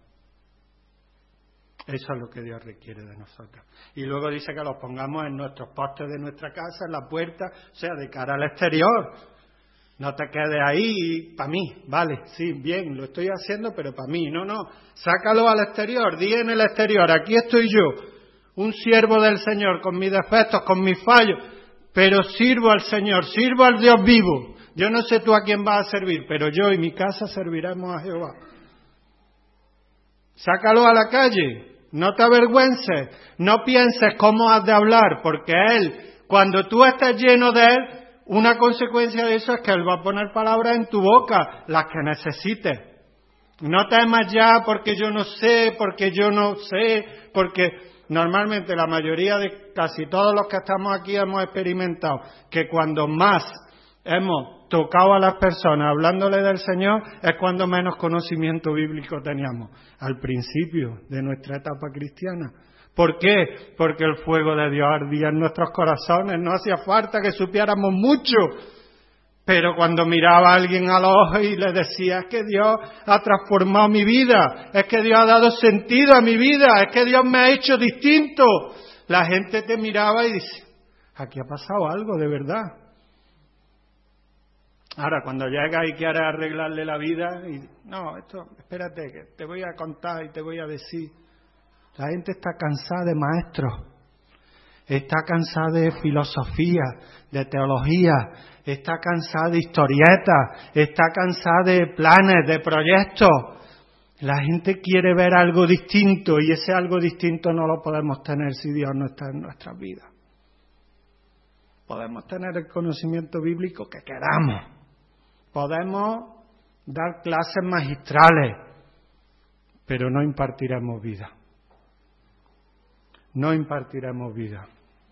Eso es lo que Dios requiere de nosotros. Y luego dice que los pongamos en nuestros postes de nuestra casa, en la puerta, o sea, de cara al exterior. No te quedes ahí, para mí, vale, sí, bien, lo estoy haciendo, pero para mí, no, sácalo al exterior, di en el exterior, aquí estoy yo, un siervo del Señor, con mis defectos, con mis fallos, pero sirvo al Señor, sirvo al Dios vivo. Yo no sé tú a quién vas a servir, pero yo y mi casa serviremos a Jehová. Sácalo a la calle, no te avergüences, no pienses cómo has de hablar, porque Él, cuando tú estés lleno de Él, una consecuencia de eso es que Él va a poner palabras en tu boca, las que necesites. No temas ya porque yo no sé, porque normalmente la mayoría de casi todos los que estamos aquí hemos experimentado que cuando más hemos tocado a las personas hablándole del Señor es cuando menos conocimiento bíblico teníamos, al principio de nuestra etapa cristiana. ¿Por qué? Porque el fuego de Dios ardía en nuestros corazones, no hacía falta que supiéramos mucho. Pero cuando miraba a alguien a los ojos y le decía, es que Dios ha transformado mi vida, es que Dios ha dado sentido a mi vida, es que Dios me ha hecho distinto, la gente te miraba y dice, aquí ha pasado algo de verdad. Ahora, cuando llega y quieres arreglarle la vida, y no, espérate, que te voy a contar y te voy a decir. La gente está cansada de maestros, está cansada de filosofía, de teología, está cansada de historietas, está cansada de planes, de proyectos. La gente quiere ver algo distinto y ese algo distinto no lo podemos tener si Dios no está en nuestras vidas. Podemos tener el conocimiento bíblico que queramos, podemos dar clases magistrales, pero no impartiremos vida. No impartiremos vida.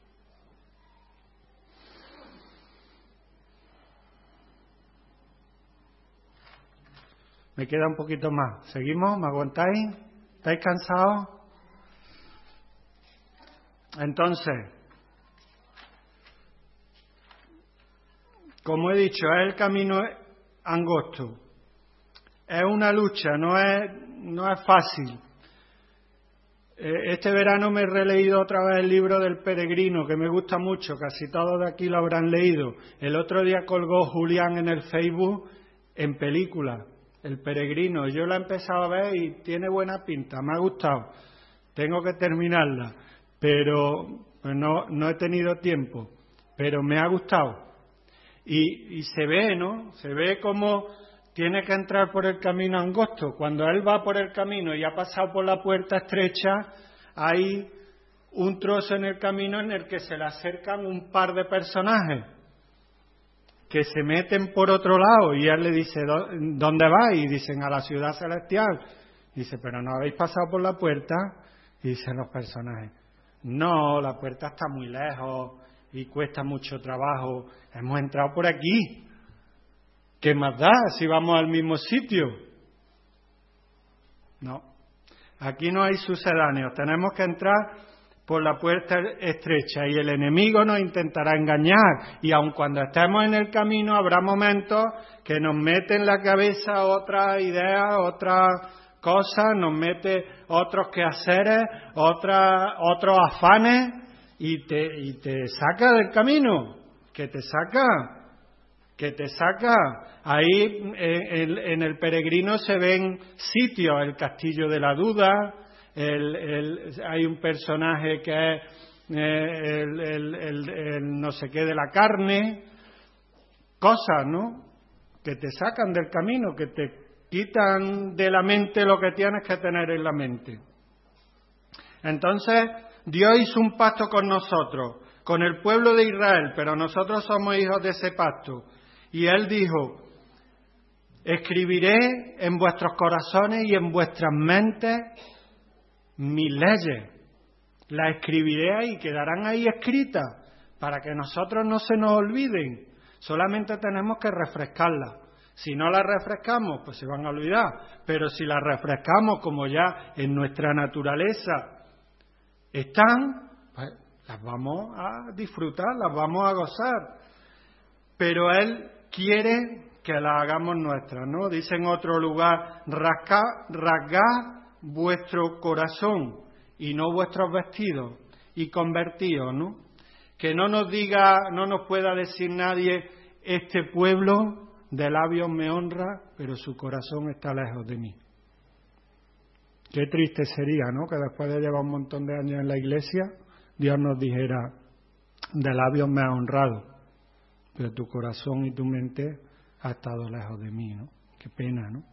Me queda un poquito más. ¿Seguimos? ¿Me aguantáis? ¿Estáis cansados? Entonces, como he dicho, es el camino angosto. Es una lucha, no es fácil. Este verano me he releído otra vez el libro del Peregrino, que me gusta mucho, casi todos de aquí lo habrán leído. El otro día colgó Julián en el Facebook en película, El Peregrino. Yo la he empezado a ver y tiene buena pinta, me ha gustado. Tengo que terminarla, pero no he tenido tiempo, pero me ha gustado. Y se ve, ¿no? Se ve como tiene que entrar por el camino angosto. Cuando él va por el camino y ha pasado por la puerta estrecha, hay un trozo en el camino en el que se le acercan un par de personajes que se meten por otro lado y él le dice, ¿dónde vais? Y dicen, a la ciudad celestial. Y dice, pero no habéis pasado por la puerta. Y dicen los personajes, no, la puerta está muy lejos y cuesta mucho trabajo. Hemos entrado por aquí. ¿Qué más da si vamos al mismo sitio? No, aquí no hay sucedáneos. Tenemos que entrar por la puerta estrecha y el enemigo nos intentará engañar. Y aun cuando estemos en el camino habrá momentos que nos mete en la cabeza otras ideas, otras cosas, nos mete otros quehaceres, otros afanes y te saca del camino. Que te saca. Ahí en el peregrino se ven sitios, el castillo de la duda, hay un personaje que es el no sé qué de la carne, cosas, ¿no? Que te sacan del camino, que te quitan de la mente lo que tienes que tener en la mente. Entonces, Dios hizo un pacto con nosotros, con el pueblo de Israel, pero nosotros somos hijos de ese pacto. Y Él dijo, escribiré en vuestros corazones y en vuestras mentes mis leyes. Las escribiré ahí, quedarán ahí escritas, para que nosotros no se nos olviden. Solamente tenemos que refrescarlas. Si no las refrescamos, pues se van a olvidar. Pero si las refrescamos, como ya en nuestra naturaleza están, pues las vamos a disfrutar, las vamos a gozar. Pero Él quiere que las hagamos nuestras, ¿no? Dice en otro lugar, rasgad vuestro corazón y no vuestros vestidos y convertíos, ¿no? Que no nos pueda decir nadie, este pueblo de labios me honra, pero su corazón está lejos de mí. Qué triste sería, ¿no? Que después de llevar un montón de años en la iglesia, Dios nos dijera, de labios me ha honrado, pero tu corazón y tu mente ha estado lejos de mí, ¿no? Qué pena, ¿no?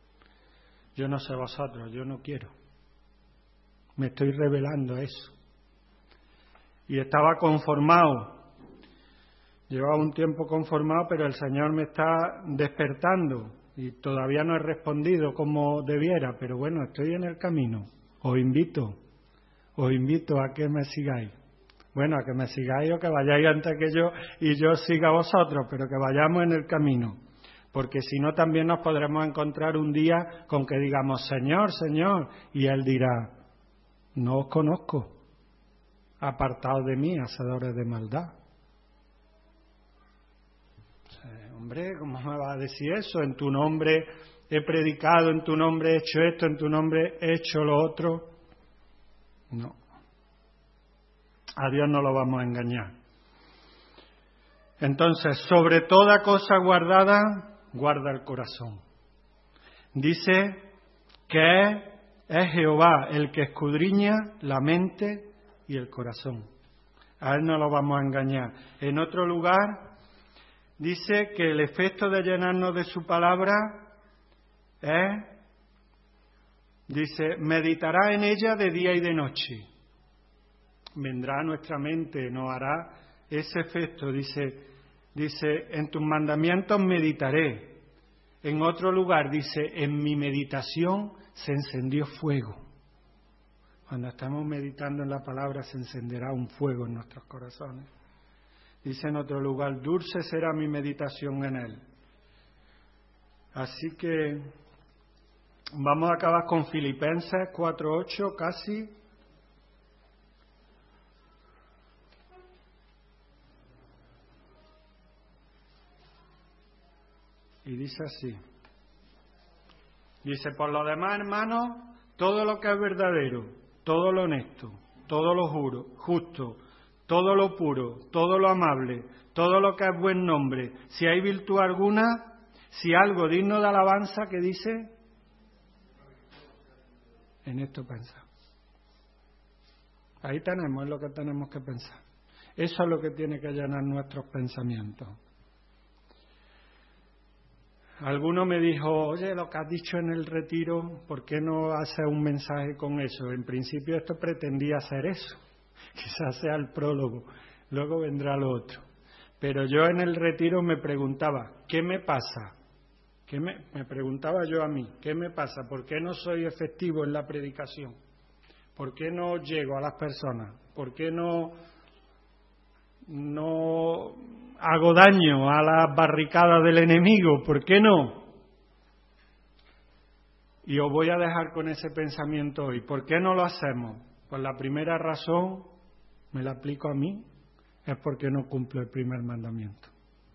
Yo no sé vosotros, yo no quiero. Me estoy revelando a eso. Y estaba conformado. Llevaba un tiempo conformado, pero el Señor me está despertando y todavía no he respondido como debiera, pero bueno, estoy en el camino. Os invito a que me sigáis. Bueno, a que me sigáis o que vayáis antes que yo y yo siga a vosotros, pero que vayamos en el camino. Porque si no también nos podremos encontrar un día con que digamos, Señor, Señor, y Él dirá, no os conozco, apartaos de mí, hacedores de maldad. Hombre, ¿cómo me vas a decir eso? En tu nombre he predicado, en tu nombre he hecho esto, en tu nombre he hecho lo otro. No. A Dios no lo vamos a engañar. Entonces, sobre toda cosa guardada, guarda el corazón. Dice que es Jehová el que escudriña la mente y el corazón. A Él no lo vamos a engañar. En otro lugar dice que el efecto de llenarnos de su palabra es, dice, meditará en ella de día y de noche. Vendrá a nuestra mente, nos hará ese efecto. Dice, en tus mandamientos meditaré. En otro lugar dice, en mi meditación se encendió fuego. Cuando estamos meditando en la palabra se encenderá un fuego en nuestros corazones. Dice en otro lugar, dulce será mi meditación en él. Así que vamos a acabar con Filipenses 4:8 casi. Y dice así. Dice, por lo demás, hermanos, todo lo que es verdadero, todo lo honesto, todo lo justo, todo lo puro, todo lo amable, todo lo que es buen nombre, si hay virtud alguna, si algo digno de alabanza, ¿qué dice? En esto pensar. Ahí tenemos lo que tenemos que pensar. Eso es lo que tiene que llenar nuestros pensamientos. Alguno me dijo, oye, lo que has dicho en el retiro, ¿por qué no haces un mensaje con eso? En principio esto pretendía hacer eso, quizás sea el prólogo, luego vendrá lo otro. Pero yo en el retiro me preguntaba, ¿qué me pasa? Me preguntaba yo a mí, ¿qué me pasa? ¿Por qué no soy efectivo en la predicación? ¿Por qué no llego a las personas? ¿Por qué no hago daño a las barricadas del enemigo? ¿Por qué no? Y os voy a dejar con ese pensamiento hoy. ¿Por qué no lo hacemos? Pues la primera razón, me la aplico a mí, es porque no cumplo el primer mandamiento.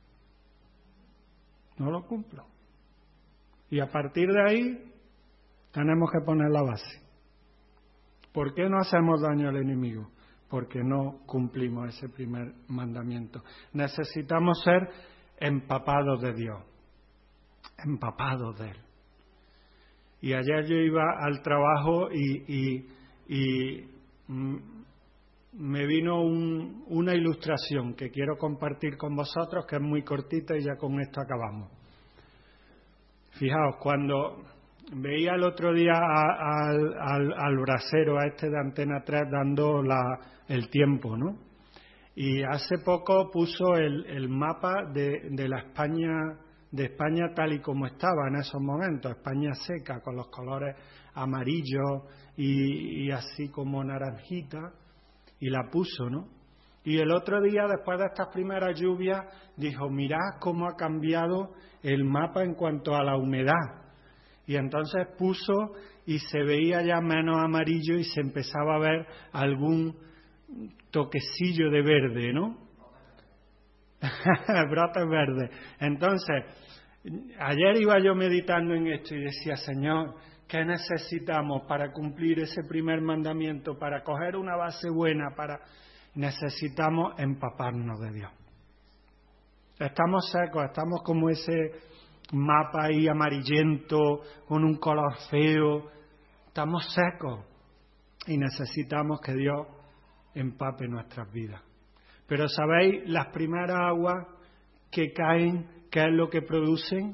No lo cumplo. Y a partir de ahí tenemos que poner la base. ¿Por qué no hacemos daño al enemigo? Porque no cumplimos ese primer mandamiento. Necesitamos ser empapados de Dios, empapados de Él. Y ayer yo iba al trabajo y me vino una ilustración que quiero compartir con vosotros, que es muy cortita y ya con esto acabamos. Fijaos, cuando veía el otro día al brasero, a este de Antena 3, dando el tiempo, ¿no? Y hace poco puso el mapa de la España tal y como estaba en esos momentos, España seca, con los colores amarillos y así como naranjita, y la puso, ¿no? Y el otro día, después de estas primeras lluvias, dijo, mirad cómo ha cambiado el mapa en cuanto a la humedad. Y entonces puso y se veía ya menos amarillo y se empezaba a ver algún toquecillo de verde, ¿no? Brotes verdes. Entonces, ayer iba yo meditando en esto y decía, Señor, ¿qué necesitamos para cumplir ese primer mandamiento? Para coger una base buena, necesitamos empaparnos de Dios. Estamos secos, estamos como ese mapa ahí amarillento, con un color feo. Estamos secos y necesitamos que Dios empape nuestras vidas. Pero ¿sabéis las primeras aguas que caen, qué es lo que producen?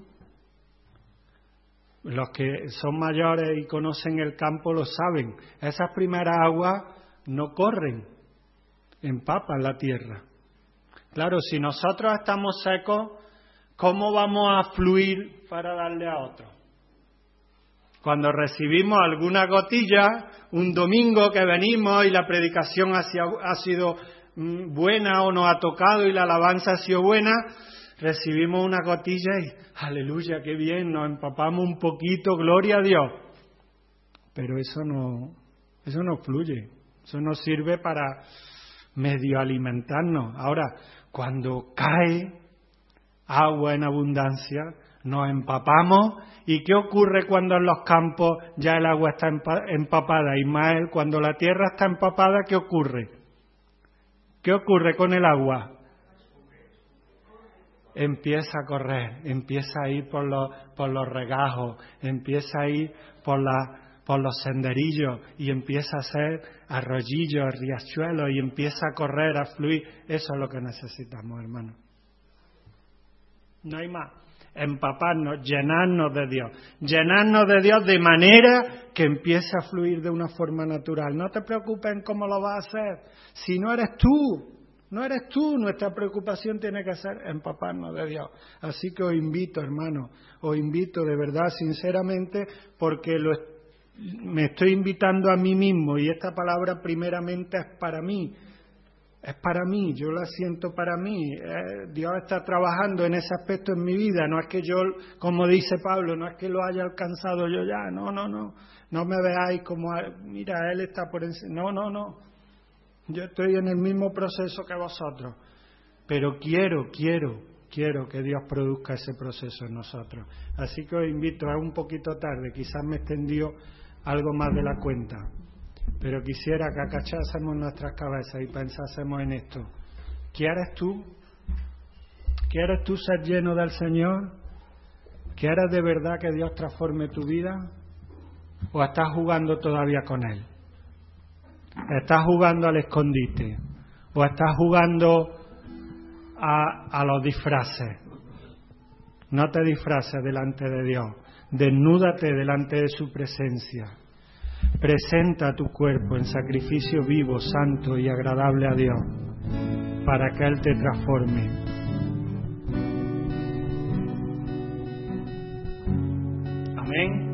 Los que son mayores y conocen el campo lo saben. Esas primeras aguas no corren, empapan la tierra. Claro, si nosotros estamos secos, ¿cómo vamos a fluir para darle a otro? Cuando recibimos alguna gotilla, un domingo que venimos y la predicación ha sido buena o nos ha tocado y la alabanza ha sido buena, recibimos una gotilla y aleluya, qué bien, nos empapamos un poquito, gloria a Dios. Pero eso no fluye, eso no sirve para medio alimentarnos. Ahora, cuando cae agua en abundancia, nos empapamos. ¿Y qué ocurre cuando en los campos ya el agua está empapada? Ismael, cuando la tierra está empapada, ¿qué ocurre? ¿Qué ocurre con el agua? Empieza a correr, empieza a ir por los regajos, empieza a ir por los senderillos y empieza a hacer arroyillos, riachuelos y empieza a correr, a fluir. Eso es lo que necesitamos, hermano. No hay más. Empaparnos, llenarnos de Dios de manera que empiece a fluir de una forma natural. No te preocupes en cómo lo vas a hacer, si no eres tú, nuestra preocupación tiene que ser empaparnos de Dios. Así que os invito, hermano, os invito de verdad, sinceramente, porque me estoy invitando a mí mismo y esta palabra primeramente es para mí. Es para mí, yo la siento para mí. Dios está trabajando en ese aspecto en mi vida. No es que yo, como dice Pablo, no es que lo haya alcanzado yo ya. No. No me veáis como, mira, Él está por encima. No. Yo estoy en el mismo proceso que vosotros. Pero quiero que Dios produzca ese proceso en nosotros. Así que os invito, es un poquito tarde, quizás me extendió algo más de la cuenta. Pero quisiera que acachásemos nuestras cabezas y pensásemos en esto. ¿Quieres tú? ¿Quieres tú ser lleno del Señor? ¿Quieres de verdad que Dios transforme tu vida? ¿O estás jugando todavía con Él? ¿Estás jugando al escondite? ¿O estás jugando a los disfraces? No te disfraces delante de Dios, desnúdate delante de su presencia. Presenta tu cuerpo en sacrificio vivo, santo y agradable a Dios, para que Él te transforme. Amén.